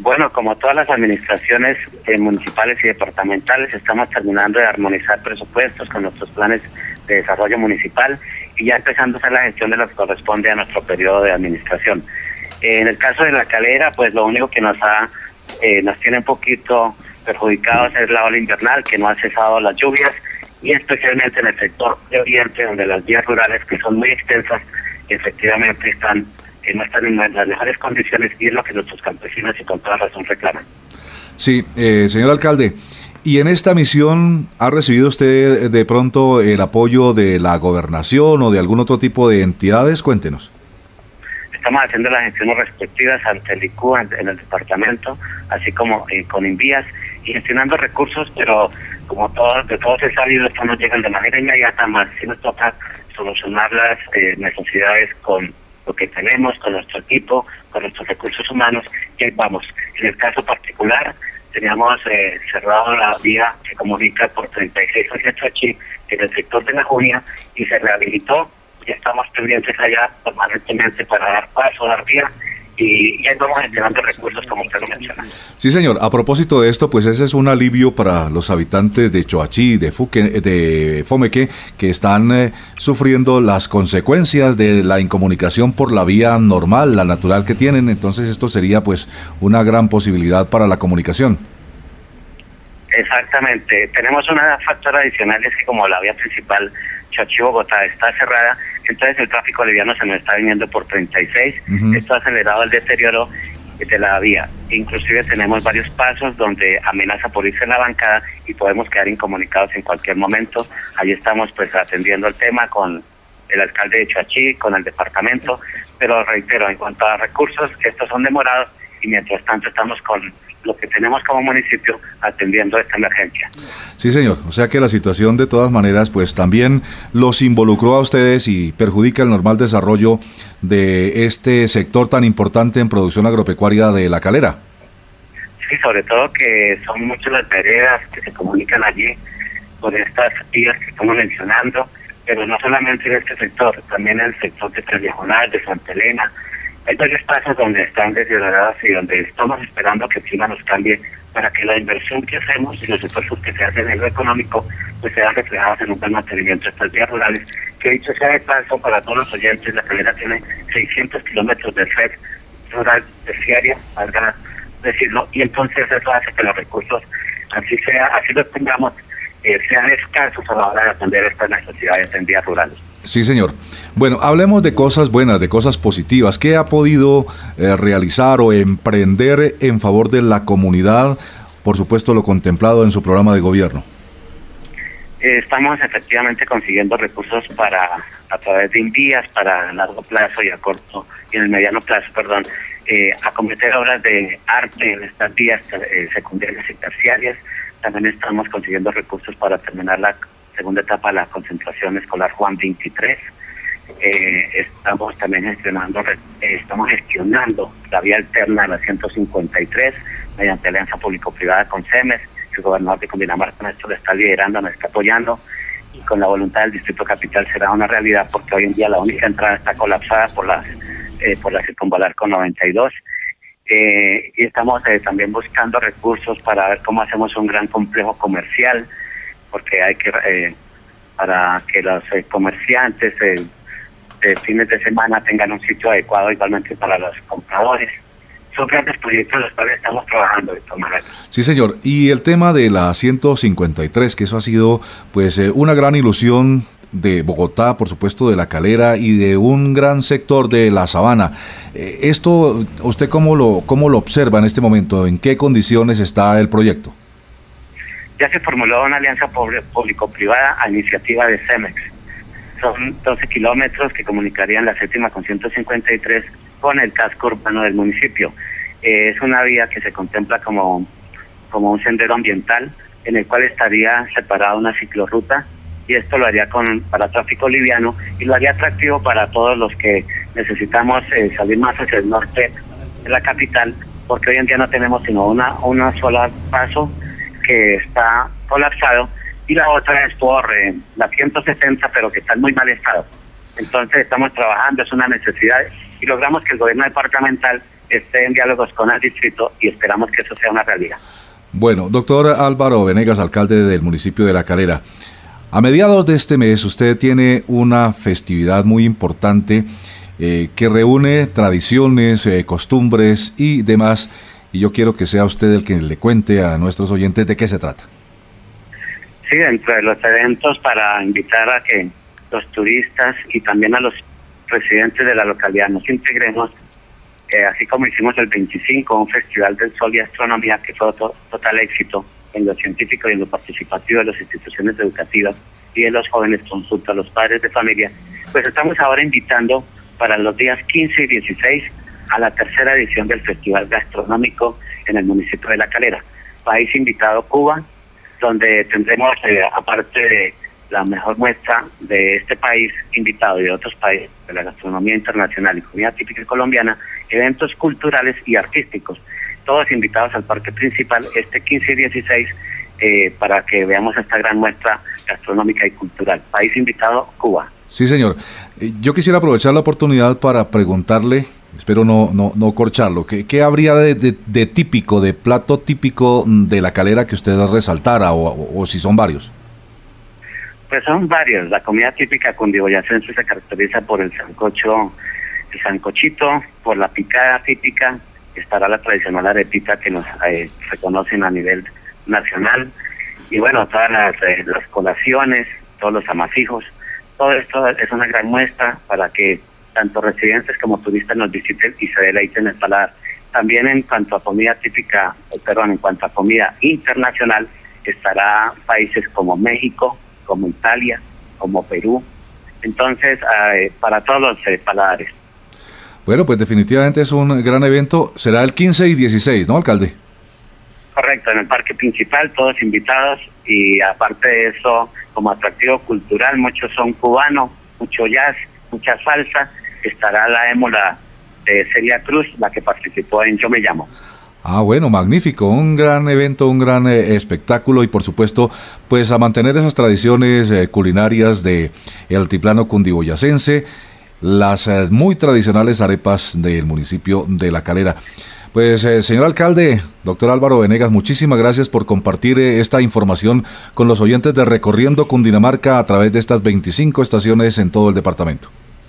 I: Bueno, como todas las administraciones eh, municipales y departamentales, estamos terminando de armonizar presupuestos con nuestros planes de desarrollo municipal y ya empezando a hacer la gestión de lo que corresponde a nuestro periodo de administración. Eh, en el caso de La Calera, pues lo único que nos ha eh, nos tiene un poquito perjudicados es la ola invernal, que no ha cesado las lluvias, y especialmente en el sector de Oriente, donde las vías rurales, que son muy extensas, efectivamente están eh, no están en las mejores condiciones, y es lo que nuestros campesinos y con toda razón reclaman.
C: Sí, eh, señor alcalde, ¿y en esta misión ha recibido usted de pronto el apoyo de la gobernación o de algún otro tipo de entidades? Cuéntenos.
I: Estamos haciendo las gestiones respectivas ante el I C U en, en el departamento, así como eh, con Invías, y gestionando recursos, pero como todo, de todos es sabido, esto no llegan de manera inmediata, más si nos toca solucionar las eh, necesidades con lo que tenemos, con nuestro equipo, con nuestros recursos humanos, y ahí vamos. En el caso particular, teníamos eh, cerrado la vía que comunica por treinta y seis hacia Choachí en el sector de La Junia, y se rehabilitó. Ya estamos pendientes allá permanentemente para dar paso, dar vía, y ya vamos gestionando recursos como usted lo menciona.
C: Sí, señor. A propósito de esto, pues ese es un alivio para los habitantes de Choachí, de Fuque, de Fomeque, que están eh, sufriendo las consecuencias de la incomunicación por la vía normal, la natural que tienen. Entonces esto sería pues una gran posibilidad para la comunicación.
I: Exactamente. Tenemos una factor adicional, es que como la vía principal Choachí-Bogotá está cerrada, entonces el tráfico liviano se nos está viniendo por treinta y seis. Uh-huh. Esto ha acelerado el deterioro de la vía. Inclusive tenemos varios pasos donde amenaza por irse la bancada y podemos quedar incomunicados en cualquier momento. Ahí estamos pues atendiendo el tema con el alcalde de Choachí, con el departamento, pero reitero, en cuanto a recursos, estos son demorados y mientras tanto estamos con lo que tenemos como municipio atendiendo esta emergencia.
C: Sí, señor. O sea que la situación de todas maneras pues también los involucró a ustedes y perjudica el normal desarrollo de este sector tan importante en producción agropecuaria de La Calera.
I: Sí, sobre todo que son muchas las veredas que se comunican allí con estas vías que estamos mencionando, pero no solamente en este sector, también en el sector de Diagonal, de Santa Elena. Hay varios pasos donde están deterioradas y donde estamos esperando que el clima nos cambie para que la inversión que hacemos y los esfuerzos que se hacen en lo económico pues sean reflejados en un buen mantenimiento de estas vías rurales, que dicho sea de paso para todos los oyentes, La Calera tiene seiscientos kilómetros de red rural terciaria, valga decirlo, y entonces eso hace que los recursos, así sea, así lo tengamos, eh, sean escasos a la hora de atender estas necesidades en vías rurales.
C: Sí, señor. Bueno, hablemos de cosas buenas, de cosas positivas. ¿Qué ha podido eh, realizar o emprender en favor de la comunidad? Por supuesto, lo contemplado en su programa de gobierno.
I: Eh, estamos efectivamente consiguiendo recursos para, a través de Invías, para largo plazo y a corto, y en el mediano plazo, perdón, eh, acometer obras de arte en estas vías eh, secundarias y terciarias. También estamos consiguiendo recursos para terminar la segunda etapa de la concentración escolar Juan veintitrés. Eh, estamos también gestionando eh, estamos gestionando la vía alterna de la ciento cincuenta y tres mediante alianza público-privada con CEMES. El gobernador de Cundinamarca esto lo está liderando, nos está apoyando, y con la voluntad del Distrito Capital será una realidad, porque hoy en día la única entrada está colapsada por la eh, por la circunvalar con noventa y dos. Eh, y estamos eh, también buscando recursos para ver cómo hacemos un gran complejo comercial, porque hay que, eh, para que los eh, comerciantes eh, de fines de semana tengan un sitio adecuado, igualmente para los compradores. Son grandes proyectos en los cuales estamos trabajando de todas maneras.
C: Sí, señor. Y el tema de la ciento cincuenta y tres, que eso ha sido pues eh, una gran ilusión de Bogotá, por supuesto de La Calera y de un gran sector de la Sabana. Eh, esto, ¿usted cómo lo, cómo lo observa en este momento? ¿En qué condiciones está el proyecto?
I: Ya se formuló una alianza público-privada a iniciativa de CEMEX. Son doce kilómetros que comunicarían la séptima con ciento cincuenta y tres con el casco urbano del municipio. Eh, es una vía que se contempla como, como un sendero ambiental en el cual estaría separada una ciclorruta, y esto lo haría con para tráfico liviano y lo haría atractivo para todos los que necesitamos eh, salir más hacia el norte de la capital, porque hoy en día no tenemos sino una, una sola paso que está colapsado, y la otra es por eh, la ciento sesenta, pero que está en muy mal estado. Entonces estamos trabajando, es una necesidad, y logramos que el gobierno departamental esté en diálogos con el distrito y esperamos que eso sea una realidad.
C: Bueno, doctor Álvaro Venegas, alcalde del municipio de La Calera, a mediados de este mes usted tiene una festividad muy importante eh, que reúne tradiciones, eh, costumbres y demás, y yo quiero que sea usted el que le cuente a nuestros oyentes de qué se trata.
I: Sí, dentro de los eventos para invitar a que los turistas y también a los residentes de la localidad nos integremos, eh, así como hicimos el veinticinco, un festival del sol y astronomía que fue to- total éxito en lo científico y en lo participativo de las instituciones educativas y de los jóvenes consulta a los padres de familia, pues estamos ahora invitando para los días quince y dieciséis a la tercera edición del Festival Gastronómico en el municipio de La Calera. País invitado Cuba, donde tendremos, eh, aparte de la mejor muestra de este país invitado y de otros países de la gastronomía internacional y comida típica colombiana, eventos culturales y artísticos, todos invitados al parque principal este quince y dieciséis eh, para que veamos esta gran muestra gastronómica y cultural. País invitado, Cuba.
C: Sí, señor. Eh, Yo quisiera aprovechar la oportunidad para preguntarle, espero no no, no corcharlo, ¿qué, qué habría de, de, de típico, de plato típico de La Calera que usted resaltara o, o, o si son varios?
I: Pues son varios. La comida típica cundiboyacense se caracteriza por el sancocho, el sancochito, por la picada típica, estará la tradicional arepita que nos eh, reconocen a nivel nacional, y bueno, todas las, eh, las colaciones, todos los amasijos, todo esto es una gran muestra para que tanto residentes como turistas nos visiten y se deleiten el paladar. También en cuanto a comida típica, eh, perdón, en cuanto a comida internacional, estará países como México, como Italia, como Perú, entonces eh, para todos los eh, paladares.
C: Bueno, pues definitivamente es un gran evento, será el quince y dieciséis, ¿no, alcalde?
I: Correcto, en el parque principal, todos invitados, y aparte de eso, como atractivo cultural, muchos son cubanos, mucho jazz, mucha salsa, estará la émola de Celia Cruz, la que participó en Yo Me Llamo.
C: Ah, bueno, magnífico, un gran evento, un gran eh, espectáculo y por supuesto, pues a mantener esas tradiciones eh, culinarias de el altiplano cundiboyacense, las eh, muy tradicionales arepas del municipio de La Calera. Pues, eh, señor alcalde, doctor Álvaro Venegas, muchísimas gracias por compartir eh, esta información con los oyentes de Recorriendo Cundinamarca a través de estas veinticinco estaciones en todo el departamento.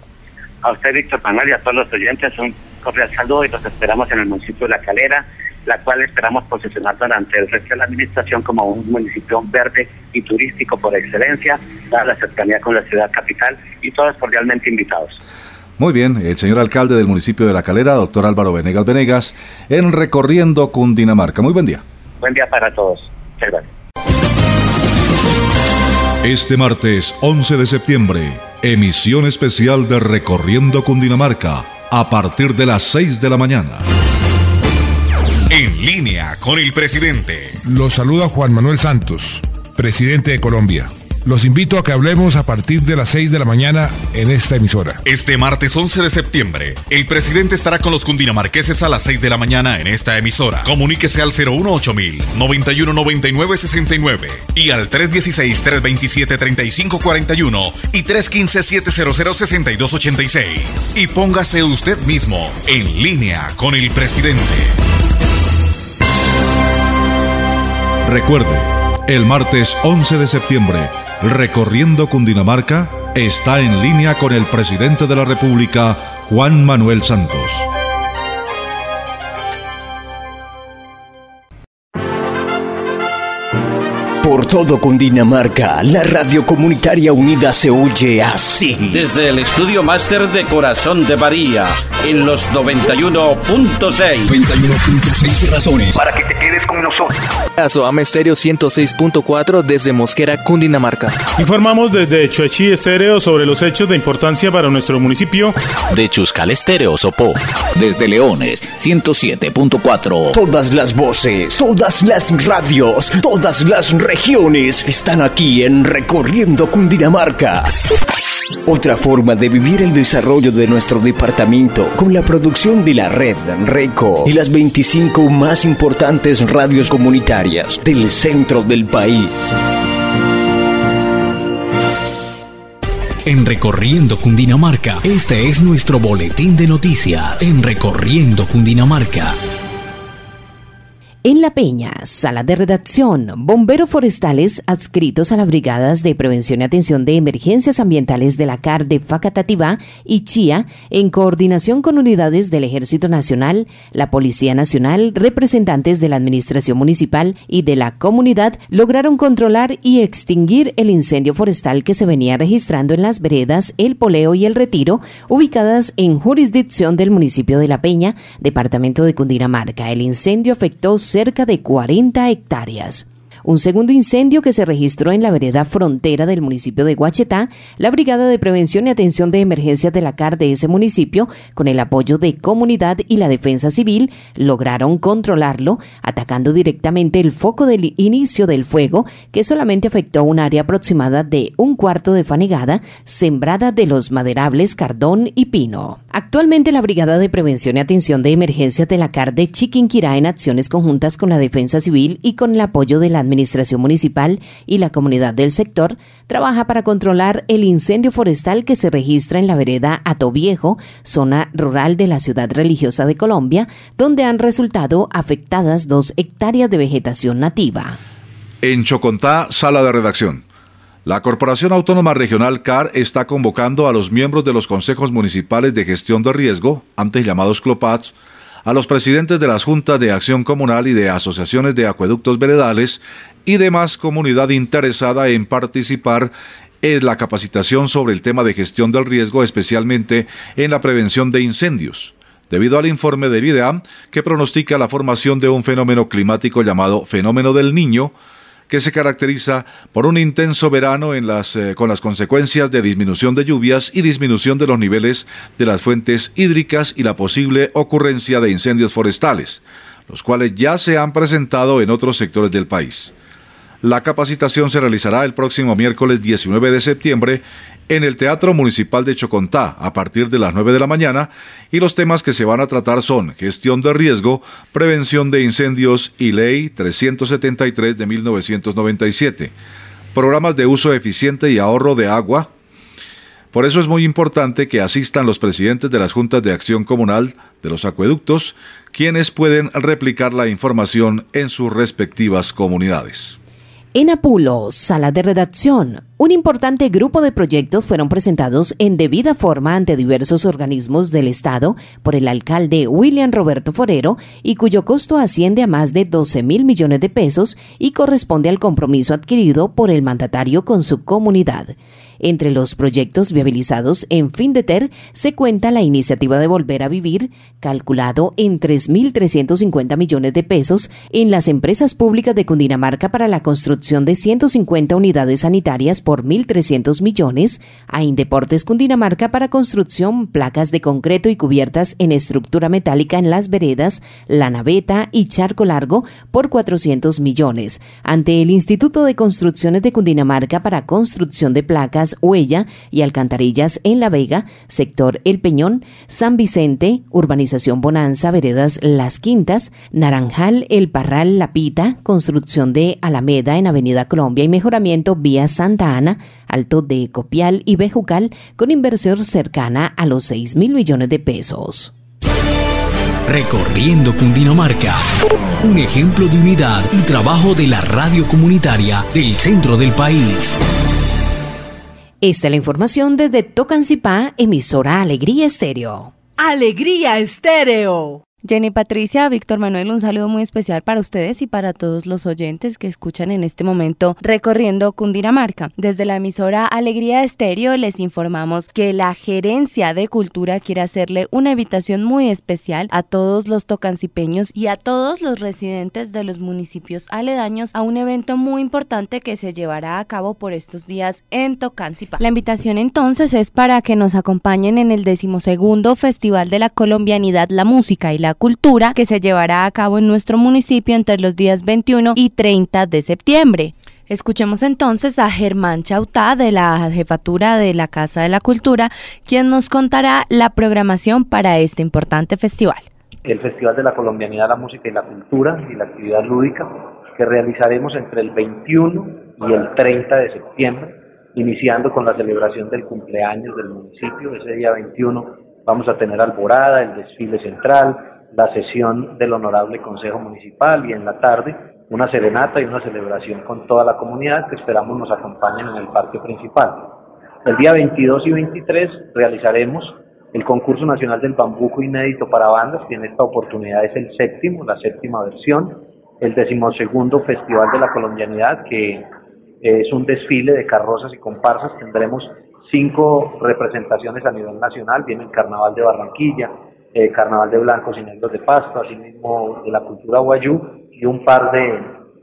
I: A usted, Víctor Manuel, y a todos los oyentes, un cordial saludo y los esperamos en el municipio de La Calera, la cual esperamos posicionar durante el resto de la administración como un municipio verde y turístico por excelencia, dada la cercanía con la ciudad capital, y todos cordialmente invitados.
C: Muy bien, el señor alcalde del municipio de La Calera, doctor Álvaro Venegas Venegas, en Recorriendo Cundinamarca. Muy buen día.
I: Buen día para todos. Muchas gracias.
C: Este martes once de septiembre, emisión especial de Recorriendo Cundinamarca, a partir de las seis de la mañana.
A: En línea con el presidente.
G: Los saluda Juan Manuel Santos, presidente de Colombia. Los invito a que hablemos a partir de las seis de la mañana en esta emisora.
A: Este martes once de septiembre, el presidente estará con los cundinamarqueses a las seis de la mañana en esta emisora. Comuníquese al cero uno ocho mil, noventa y uno noventa y nueve sesenta y nueve y al tres dieciséis, trescientos veintisiete, treinta y cinco cuarenta y uno y tres quince, setecientos, sesenta y dos ochenta y seis. Y póngase usted mismo en línea con el presidente.
C: Recuerde, el martes once de septiembre, Recorriendo Cundinamarca está en línea con el presidente de la República, Juan Manuel Santos.
H: Por todo Cundinamarca, la radio comunitaria unida se oye así.
J: Desde el estudio máster de Corazón de María, en los noventa y uno punto seis.
A: noventa y uno punto seis razones
J: Para que te quedes con nosotros.
K: Soama Estéreo ciento seis punto cuatro desde Mosquera, Cundinamarca.
L: Informamos desde Chuechi Estéreo sobre los hechos de importancia para nuestro municipio.
M: De Chuscal Estéreo Sopó. Desde Leones ciento siete punto cuatro.
H: Todas las voces, todas las radios, todas las regiones están aquí en Recorriendo Cundinamarca. Otra forma de vivir el desarrollo de nuestro departamento con la producción de la red RECO y las veinticinco más importantes radios comunitarias del centro del país.
A: En Recorriendo Cundinamarca, este es nuestro boletín de noticias. En Recorriendo Cundinamarca.
B: En La Peña, sala de redacción, bomberos forestales adscritos a las brigadas de prevención y atención de emergencias ambientales de la C A R de Facatativá y Chía, en coordinación con unidades del Ejército Nacional, la Policía Nacional, representantes de la Administración Municipal y de la comunidad, lograron controlar y extinguir el incendio forestal que se venía registrando en las veredas El Poleo y El Retiro, ubicadas en jurisdicción del municipio de La Peña, departamento de Cundinamarca. El incendio afectó cerca de cuarenta hectáreas. Un segundo incendio que se registró en la vereda frontera del municipio de Guachetá, la Brigada de Prevención y Atención de Emergencias de la C A R de ese municipio, con el apoyo de comunidad y la defensa civil, lograron controlarlo, atacando directamente el foco del inicio del fuego, que solamente afectó un área aproximada de un cuarto de fanegada, sembrada de los maderables cardón y pino. Actualmente la Brigada de Prevención y Atención de Emergencias de la C A R de Chiquinquirá, en acciones conjuntas con la defensa civil y con el apoyo de la Administración Municipal y la comunidad del sector, trabaja para controlar el incendio forestal que se registra en la vereda Atoviejo, zona rural de la ciudad religiosa de Colombia, donde han resultado afectadas dos hectáreas de vegetación nativa.
C: En Chocontá, sala de redacción. La Corporación Autónoma Regional C A R está convocando a los miembros de los consejos municipales de gestión de riesgo, antes llamados CLOPATS, a los presidentes de las juntas de acción comunal y de asociaciones de acueductos veredales y demás comunidad interesada en participar en la capacitación sobre el tema de gestión del riesgo, especialmente en la prevención de incendios, debido al informe del IDEAM que pronostica la formación de un fenómeno climático llamado fenómeno del Niño, que se caracteriza por un intenso verano en las, eh, con las consecuencias de disminución de lluvias y disminución de los niveles de las fuentes hídricas y la posible ocurrencia de incendios forestales, los cuales ya se han presentado en otros sectores del país. La capacitación se realizará el próximo miércoles diecinueve de septiembre en el Teatro Municipal de Chocontá a partir de las nueve de la mañana, y los temas que se van a tratar son gestión de riesgo, prevención de incendios y Ley trescientos setenta y tres de mil novecientos noventa y siete, programas de uso eficiente y ahorro de agua. Por eso es muy importante que asistan los presidentes de las juntas de acción comunal de los acueductos, quienes pueden replicar la información en sus respectivas comunidades.
B: En Apulo, sala de redacción, un importante grupo de proyectos fueron presentados en debida forma ante diversos organismos del Estado por el alcalde William Roberto Forero, y cuyo costo asciende a más de doce mil millones de pesos y corresponde al compromiso adquirido por el mandatario con su comunidad. Entre los proyectos viabilizados en Findeter se cuenta la iniciativa de Volver a Vivir, calculado en tres mil trescientos cincuenta millones de pesos en las empresas públicas de Cundinamarca para la construcción de ciento cincuenta unidades sanitarias por mil trescientos millones, a Indeportes Cundinamarca para construcción placas de concreto y cubiertas en estructura metálica en las veredas La Naveta y Charco Largo por cuatrocientos millones, ante el Instituto de Construcciones de Cundinamarca para construcción de placas, huella y alcantarillas en La Vega, sector El Peñón, San Vicente, urbanización Bonanza, veredas Las Quintas, Naranjal, El Parral, La Pita, construcción de Alameda en Avenida Colombia y mejoramiento vía Santa Ana, Alto de Copial y Bejucal, con inversión cercana a los seis mil millones de pesos.
A: Recorriendo Cundinamarca, un ejemplo de unidad y trabajo de la radio comunitaria del centro del país.
B: Esta es la información desde Tocancipá, emisora Alegría Estéreo.
D: ¡Alegría Estéreo! Jenny Patricia, Víctor Manuel, un saludo muy especial para ustedes y para todos los oyentes que escuchan en este momento Recorriendo Cundinamarca. Desde la emisora Alegría Estéreo les informamos que la Gerencia de Cultura quiere hacerle una invitación muy especial a todos los tocancipeños y a todos los residentes de los municipios aledaños a un evento muy importante que se llevará a cabo por estos días en Tocancipá. La invitación entonces es para que nos acompañen en el decimosegundo Festival de la Colombianidad, la Música y la Cultura, que se llevará a cabo en nuestro municipio entre los días veintiuno y treinta de septiembre. Escuchemos entonces a Germán Chautá, de la Jefatura de la Casa de la Cultura, quien nos contará la programación para este importante festival.
N: El Festival de la Colombianidad, la Música y la Cultura y la actividad lúdica que realizaremos entre el veintiuno y el treinta de septiembre iniciando con la celebración del cumpleaños del municipio. Ese día veintiuno vamos a tener alborada, el desfile central, la sesión del Honorable Consejo Municipal y en la tarde una serenata y una celebración con toda la comunidad que esperamos nos acompañen en el parque principal. El día veintidós y veintitrés realizaremos el concurso nacional del bambuco inédito para bandas, que en esta oportunidad es el séptimo, la séptima versión, el decimosegundo Festival de la Colombianidad, que es un desfile de carrozas y comparsas. Tendremos cinco representaciones a nivel nacional, viene el Carnaval de Barranquilla, el Carnaval de Blancos y Negros de Pasto, asimismo de la cultura guayú, y un par de,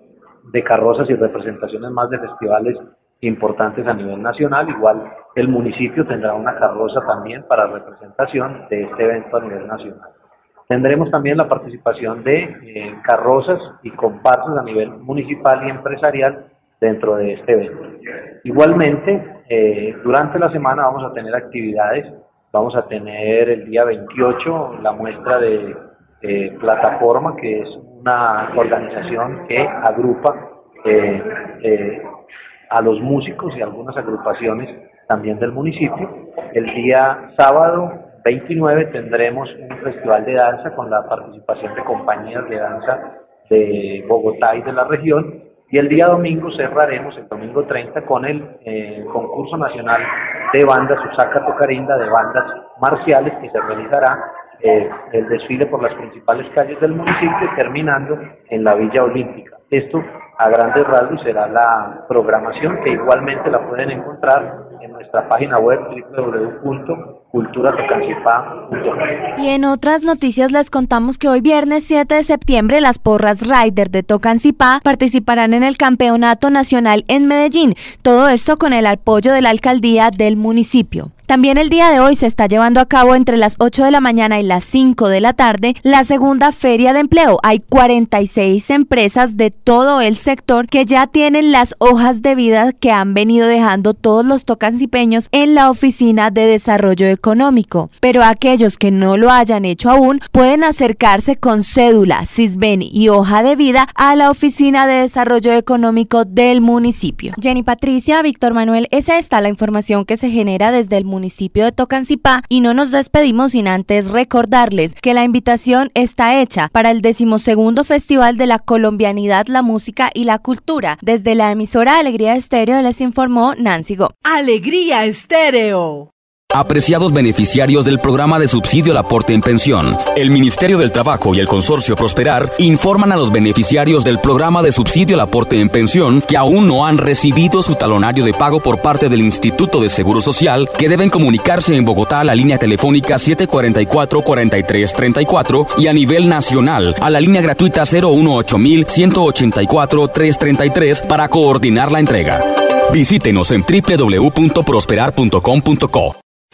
N: de carrozas y representaciones más de festivales importantes a nivel nacional. Igual el municipio tendrá una carroza también para representación de este evento a nivel nacional. Tendremos también la participación de eh, carrozas y comparsas a nivel municipal y empresarial dentro de este evento. Igualmente, eh, durante la semana vamos a tener actividades. Vamos a tener el día veintiocho la muestra de eh, Plataforma, que es una organización que agrupa eh, eh, a los músicos y algunas agrupaciones también del municipio. El día sábado veintinueve tendremos un festival de danza con la participación de compañías de danza de Bogotá y de la región. Y el día domingo cerraremos, el domingo treinta, con el eh, concurso nacional de bandas Usaca Tocarinda, de bandas marciales, que se realizará eh, el desfile por las principales calles del municipio, terminando en la Villa Olímpica. Esto a grandes rasgos será la programación, que igualmente la pueden encontrar en nuestra página web doble u doble u doble u punto cultura tocancipá punto com.
O: Y en otras noticias les contamos que hoy viernes siete de septiembre las porras Rider de Tocancipá participarán en el Campeonato Nacional en Medellín, todo esto con el apoyo de la alcaldía del municipio. También el día de hoy se está llevando a cabo entre las ocho de la mañana y las cinco de la tarde la segunda feria de empleo. Hay cuarenta y seis empresas de todo el sector que ya tienen las hojas de vida que han venido dejando todos los tocancipeños en la Oficina de Desarrollo Económico. Pero aquellos que no lo hayan hecho aún pueden acercarse con cédula, Sisbén y hoja de vida a la Oficina de Desarrollo Económico del municipio.
D: Jenny Patricia, Víctor Manuel, esa está la información que se genera desde el municipio. municipio de Tocancipá, y no nos despedimos sin antes recordarles que la invitación está hecha para el decimosegundo Festival de la Colombianidad, la Música y la Cultura. Desde la emisora Alegría Estéreo les informó Nancy Go.
P: Alegría Estéreo.
A: Apreciados beneficiarios del programa de subsidio al aporte en pensión, el Ministerio del Trabajo y el Consorcio Prosperar informan a los beneficiarios del programa de subsidio al aporte en pensión que aún no han recibido su talonario de pago por parte del Instituto de Seguro Social, que deben comunicarse en Bogotá a la línea telefónica siete cuatro cuatro, cuatro tres tres cuatro y a nivel nacional a la línea gratuita cero uno ocho mil ciento ochenta y cuatro trescientos treinta y tres para coordinar la entrega. Visítenos en doble u doble u doble u punto prosperar punto com punto co.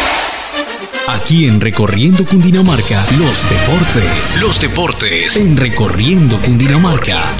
A: Aquí en Recorriendo Cundinamarca, los deportes. Los deportes en Recorriendo Cundinamarca.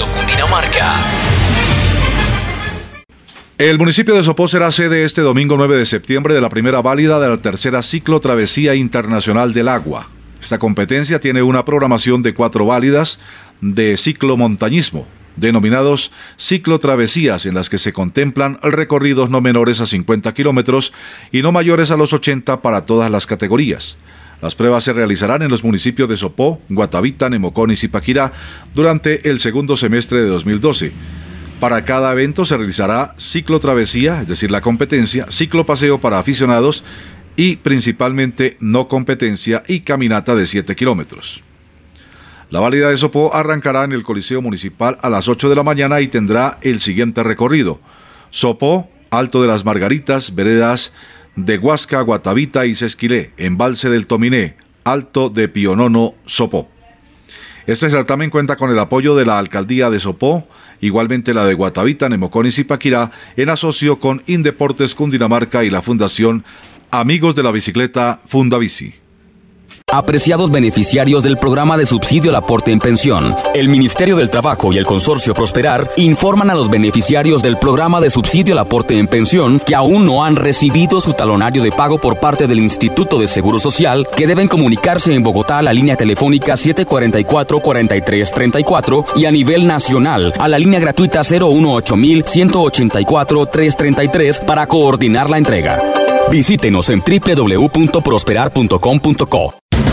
C: El municipio de Sopó será sede este domingo nueve de septiembre de la primera válida de la tercera Ciclo Travesía Internacional del Agua. Esta competencia tiene una programación de cuatro válidas de ciclomontañismo, denominados ciclotravesías, en las que se contemplan recorridos no menores a cincuenta kilómetros y no mayores a los ochenta para todas las categorías. Las pruebas se realizarán en los municipios de Sopó, Guatavita, Nemocón y Zipaquirá durante el segundo semestre de dos mil doce. Para cada evento se realizará ciclotravesía, es decir, la competencia, ciclopaseo para aficionados y principalmente no competencia y caminata de siete kilómetros. La válida de Sopó arrancará en el Coliseo Municipal a las ocho de la mañana y tendrá el siguiente recorrido: Sopó, Alto de las Margaritas, veredas de Huasca, Guatavita y Sesquilé, Embalse del Tominé, Alto de Pionono, Sopó. Este certamen cuenta con el apoyo de la Alcaldía de Sopó, igualmente la de Guatavita, Nemocón y Zipaquirá, en asocio con Indeportes Cundinamarca y la Fundación Amigos de la Bicicleta Fundabici.
M: Apreciados beneficiarios del programa de subsidio al aporte en pensión, el Ministerio del Trabajo y el Consorcio Prosperar informan a los beneficiarios del programa de subsidio al aporte en pensión que aún no han recibido su talonario de pago por parte del Instituto de Seguro Social, que deben comunicarse en Bogotá a la línea telefónica siete cuatro cuatro, cuatro tres tres cuatro y a nivel nacional a la línea gratuita cero uno ocho mil ciento ochenta y cuatro trescientos treinta y tres para coordinar la entrega. Visítenos en doble u doble u doble u punto prosperar punto com punto co.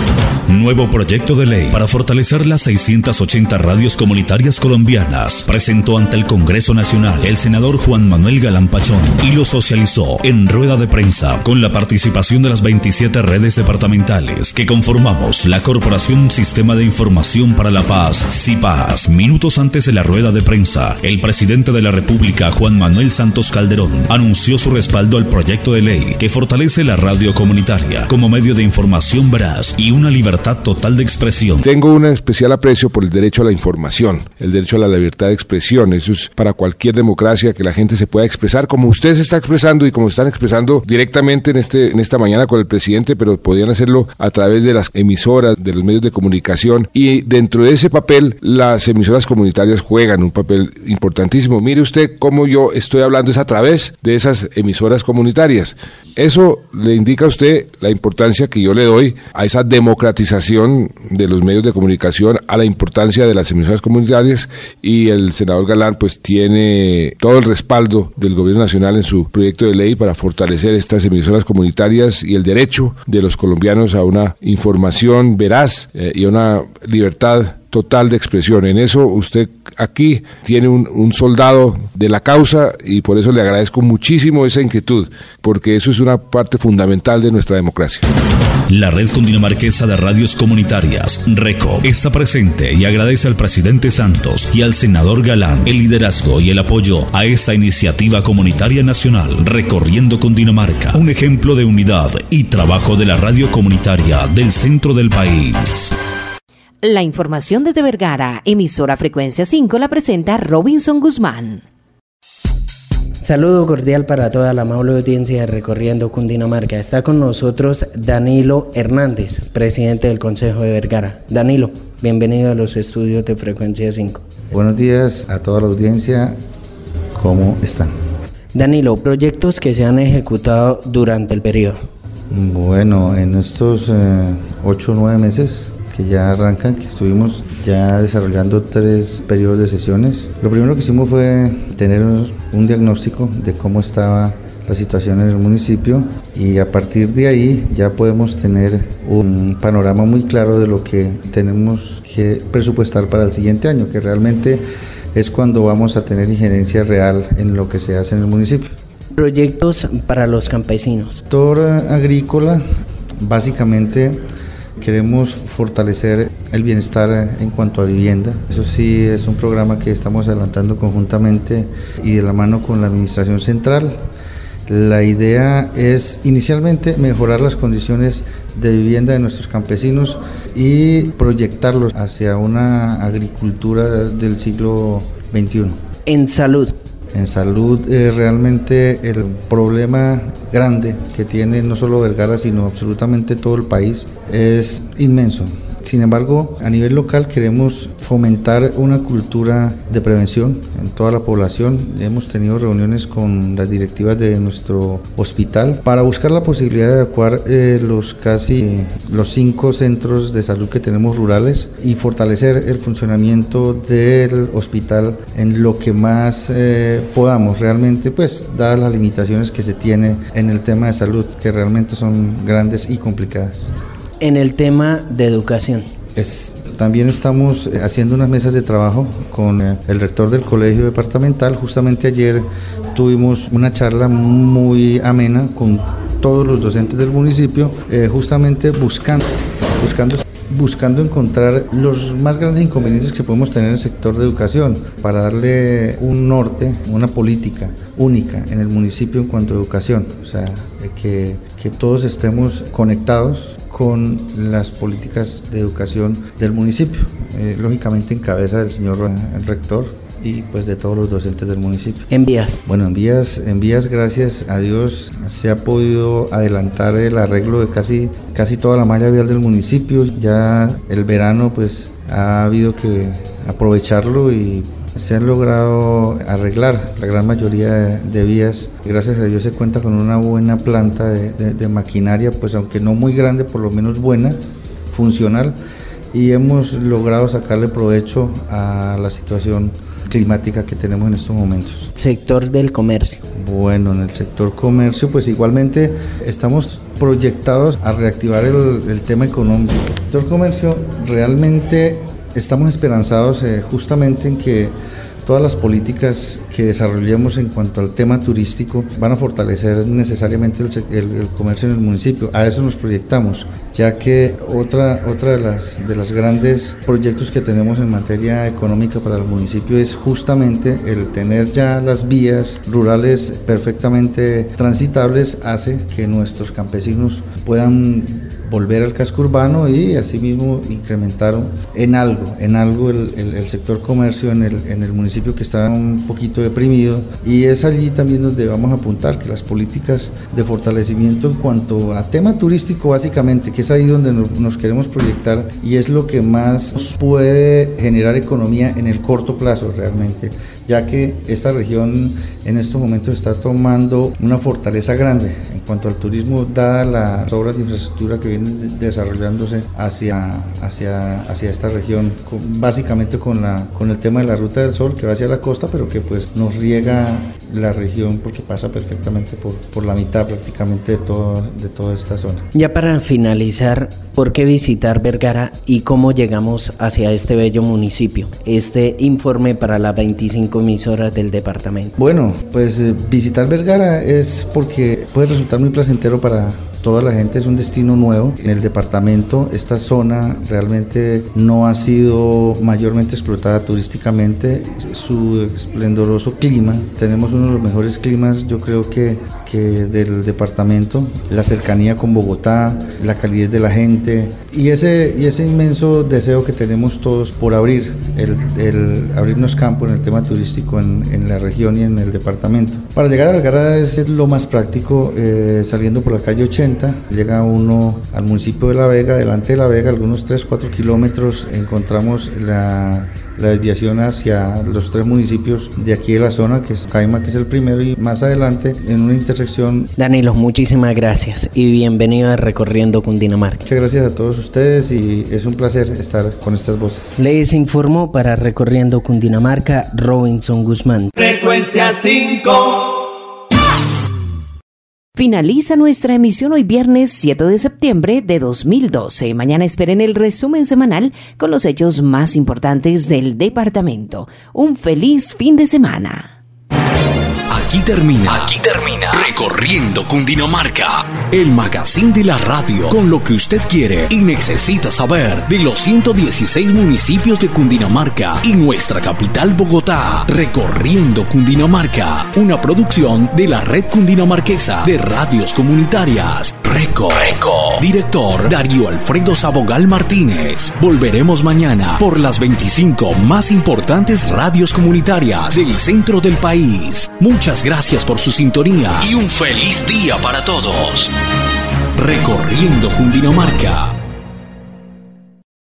A: Nuevo proyecto de ley para fortalecer las seiscientas ochenta radios comunitarias colombianas presentó ante el Congreso Nacional el senador Juan Manuel Galán Pachón y lo socializó en rueda de prensa con la participación de las veintisiete redes departamentales que conformamos la Corporación Sistema de Información para la Paz, CIPAS. Minutos antes de la rueda de prensa, el presidente de la República, Juan Manuel Santos Calderón, anunció su respaldo al proyecto de ley que fortalece la radio comunitaria como medio de información veraz y una libertad total de expresión.
G: Tengo un especial aprecio por el derecho a la información, el derecho a la libertad de expresión. Eso es para cualquier democracia, que la gente se pueda expresar como usted se está expresando y como están expresando directamente en este en esta mañana con el presidente, pero podían hacerlo a través de las emisoras, de los medios de comunicación, y dentro de ese papel las emisoras comunitarias juegan un papel importantísimo. Mire usted cómo yo estoy hablando es a través de esas emisoras comunitarias. Eso le indica a usted la importancia que yo le doy a esa democratización de los medios de comunicación, a la importancia de las emisoras comunitarias, y el senador Galán pues tiene todo el respaldo del gobierno nacional en su proyecto de ley para fortalecer estas emisoras comunitarias y el derecho de los colombianos a una información veraz eh, y a una libertad total de expresión. En eso usted aquí tiene un, un soldado de la causa, y por eso le agradezco muchísimo esa inquietud, porque eso es una parte fundamental de nuestra democracia.
A: La Red Cundinamarquesa de Radios Comunitarias, RECO, está presente y agradece al presidente Santos y al senador Galán el liderazgo y el apoyo a esta iniciativa comunitaria nacional, Recorriendo Cundinamarca, un ejemplo de unidad y trabajo de la radio comunitaria del centro del país.
B: La información desde Vergara, emisora Frecuencia cinco, la presenta Robinson Guzmán.
Q: Saludo cordial para toda la amable audiencia de Recorriendo Cundinamarca. Está con nosotros Danilo Hernández, presidente del Consejo de Vergara. Danilo, bienvenido a los estudios de Frecuencia cinco.
R: Buenos días a toda la audiencia, ¿cómo están?
Q: Danilo, proyectos que se han ejecutado durante el periodo.
R: Bueno, en estos ocho o nueve meses que ya arrancan, que estuvimos ya desarrollando tres periodos de sesiones. Lo primero que hicimos fue tener un diagnóstico de cómo estaba la situación en el municipio, y a partir de ahí ya podemos tener un panorama muy claro de lo que tenemos que presupuestar para el siguiente año, que realmente es cuando vamos a tener injerencia real en lo que se hace en el municipio.
Q: Proyectos para los campesinos.
R: Sector agrícola, básicamente queremos fortalecer el bienestar en cuanto a vivienda. Eso sí, es un programa que estamos adelantando conjuntamente y de la mano con la Administración Central. La idea es inicialmente mejorar las condiciones de vivienda de nuestros campesinos y proyectarlos hacia una agricultura del siglo veintiuno.
Q: En salud.
R: En salud, eh, realmente el problema grande que tiene no solo Vergara, sino absolutamente todo el país, es inmenso. Sin embargo, a nivel local queremos fomentar una cultura de prevención en toda la población. Hemos tenido reuniones con las directivas de nuestro hospital para buscar la posibilidad de adecuar eh, los casi los cinco centros de salud que tenemos rurales y fortalecer el funcionamiento del hospital en lo que más eh, podamos, realmente, pues dadas las limitaciones que se tiene en el tema de salud, que realmente son grandes y complicadas.
Q: En el tema de educación.
R: Es, también estamos haciendo unas mesas de trabajo con eh, el rector del colegio departamental. Justamente ayer tuvimos una charla muy amena con todos los docentes del municipio, eh, justamente buscando, buscando, buscando encontrar los más grandes inconvenientes que podemos tener en el sector de educación para darle un norte, una política única en el municipio en cuanto a educación. O sea, eh, que, que todos estemos conectados con las políticas de educación del municipio, eh, lógicamente en cabeza del señor el rector y pues de todos los docentes del municipio.
Q: ¿En vías?
R: Bueno, en vías, en vías gracias a Dios se ha podido adelantar el arreglo de casi, casi toda la malla vial del municipio. Ya el verano pues ha habido que aprovecharlo y se han logrado arreglar la gran mayoría de, de vías. Gracias a Dios se cuenta con una buena planta de, de, de maquinaria, pues aunque no muy grande, por lo menos buena, funcional, y hemos logrado sacarle provecho a la situación climática que tenemos en estos momentos.
Q: Sector del comercio.
R: Bueno, en el sector comercio pues igualmente estamos proyectados a reactivar el, el tema económico. El sector comercio realmente estamos esperanzados eh, justamente en que todas las políticas que desarrollemos en cuanto al tema turístico van a fortalecer necesariamente el, el, el comercio en el municipio. A eso nos proyectamos, ya que otra, otra de las, de las grandes proyectos que tenemos en materia económica para el municipio es justamente el tener ya las vías rurales perfectamente transitables, hace que nuestros campesinos puedan volver al casco urbano y asimismo incrementar en algo, en algo el, el, el sector comercio en el, en el municipio que está un poquito deprimido, y es allí también donde vamos a apuntar que las políticas de fortalecimiento en cuanto a tema turístico básicamente, que es ahí donde nos, nos queremos proyectar y es lo que más puede generar economía en el corto plazo realmente, ya que esta región en estos momentos está tomando una fortaleza grande en cuanto al turismo, dadas las obras de infraestructura que vienen desarrollándose hacia, hacia, hacia esta región, con, básicamente con, la, con el tema de la Ruta del Sol que va hacia la costa, pero que pues nos riega la región porque pasa perfectamente por, por la mitad prácticamente de, todo, de toda esta zona.
Q: Ya para finalizar, ¿por qué visitar Vergara y cómo llegamos hacia este bello municipio? Este informe para las veinticinco emisoras del departamento.
R: Bueno, pues eh, visitar Vergara es porque puede resultar muy placentero para toda la gente, es un destino nuevo en el departamento. Esta zona realmente no ha sido mayormente explotada turísticamente, su esplendoroso clima, tenemos uno de los mejores climas yo creo que, que del departamento, la cercanía con Bogotá, la calidez de la gente y ese, y ese inmenso deseo que tenemos todos por abrir, el, el abrirnos campo en el tema turístico en, en la región y en el departamento. Para llegar a Vergara es lo más práctico, eh, saliendo por la calle ochenta, llega uno al municipio de La Vega. Delante de La Vega, algunos tres cuatro kilómetros, encontramos la, la desviación hacia los tres municipios de aquí de la zona, que es Caima, que es el primero, y más adelante en una intersección.
Q: Danilo, muchísimas gracias y bienvenido a Recorriendo Cundinamarca.
R: Muchas gracias a todos ustedes y es un placer estar con estas voces.
Q: Les informó para Recorriendo Cundinamarca Robinson Guzmán.
P: Frecuencia cinco.
B: Finaliza nuestra emisión hoy viernes siete de septiembre de dos mil doce. Mañana esperen el resumen semanal con los hechos más importantes del departamento. Un feliz fin de semana.
A: Aquí termina, Aquí termina Recorriendo Cundinamarca, el magazine de la radio con lo que usted quiere y necesita saber de los ciento dieciséis municipios de Cundinamarca y nuestra capital Bogotá. Recorriendo Cundinamarca, una producción de la Red Cundinamarquesa de Radios Comunitarias. Reco. Reco. Director Darío Alfredo Sabogal Martínez. Volveremos mañana por las veinticinco más importantes radios comunitarias del centro del país. Muchas gracias por su sintonía y un feliz día para todos. Recorriendo Cundinamarca.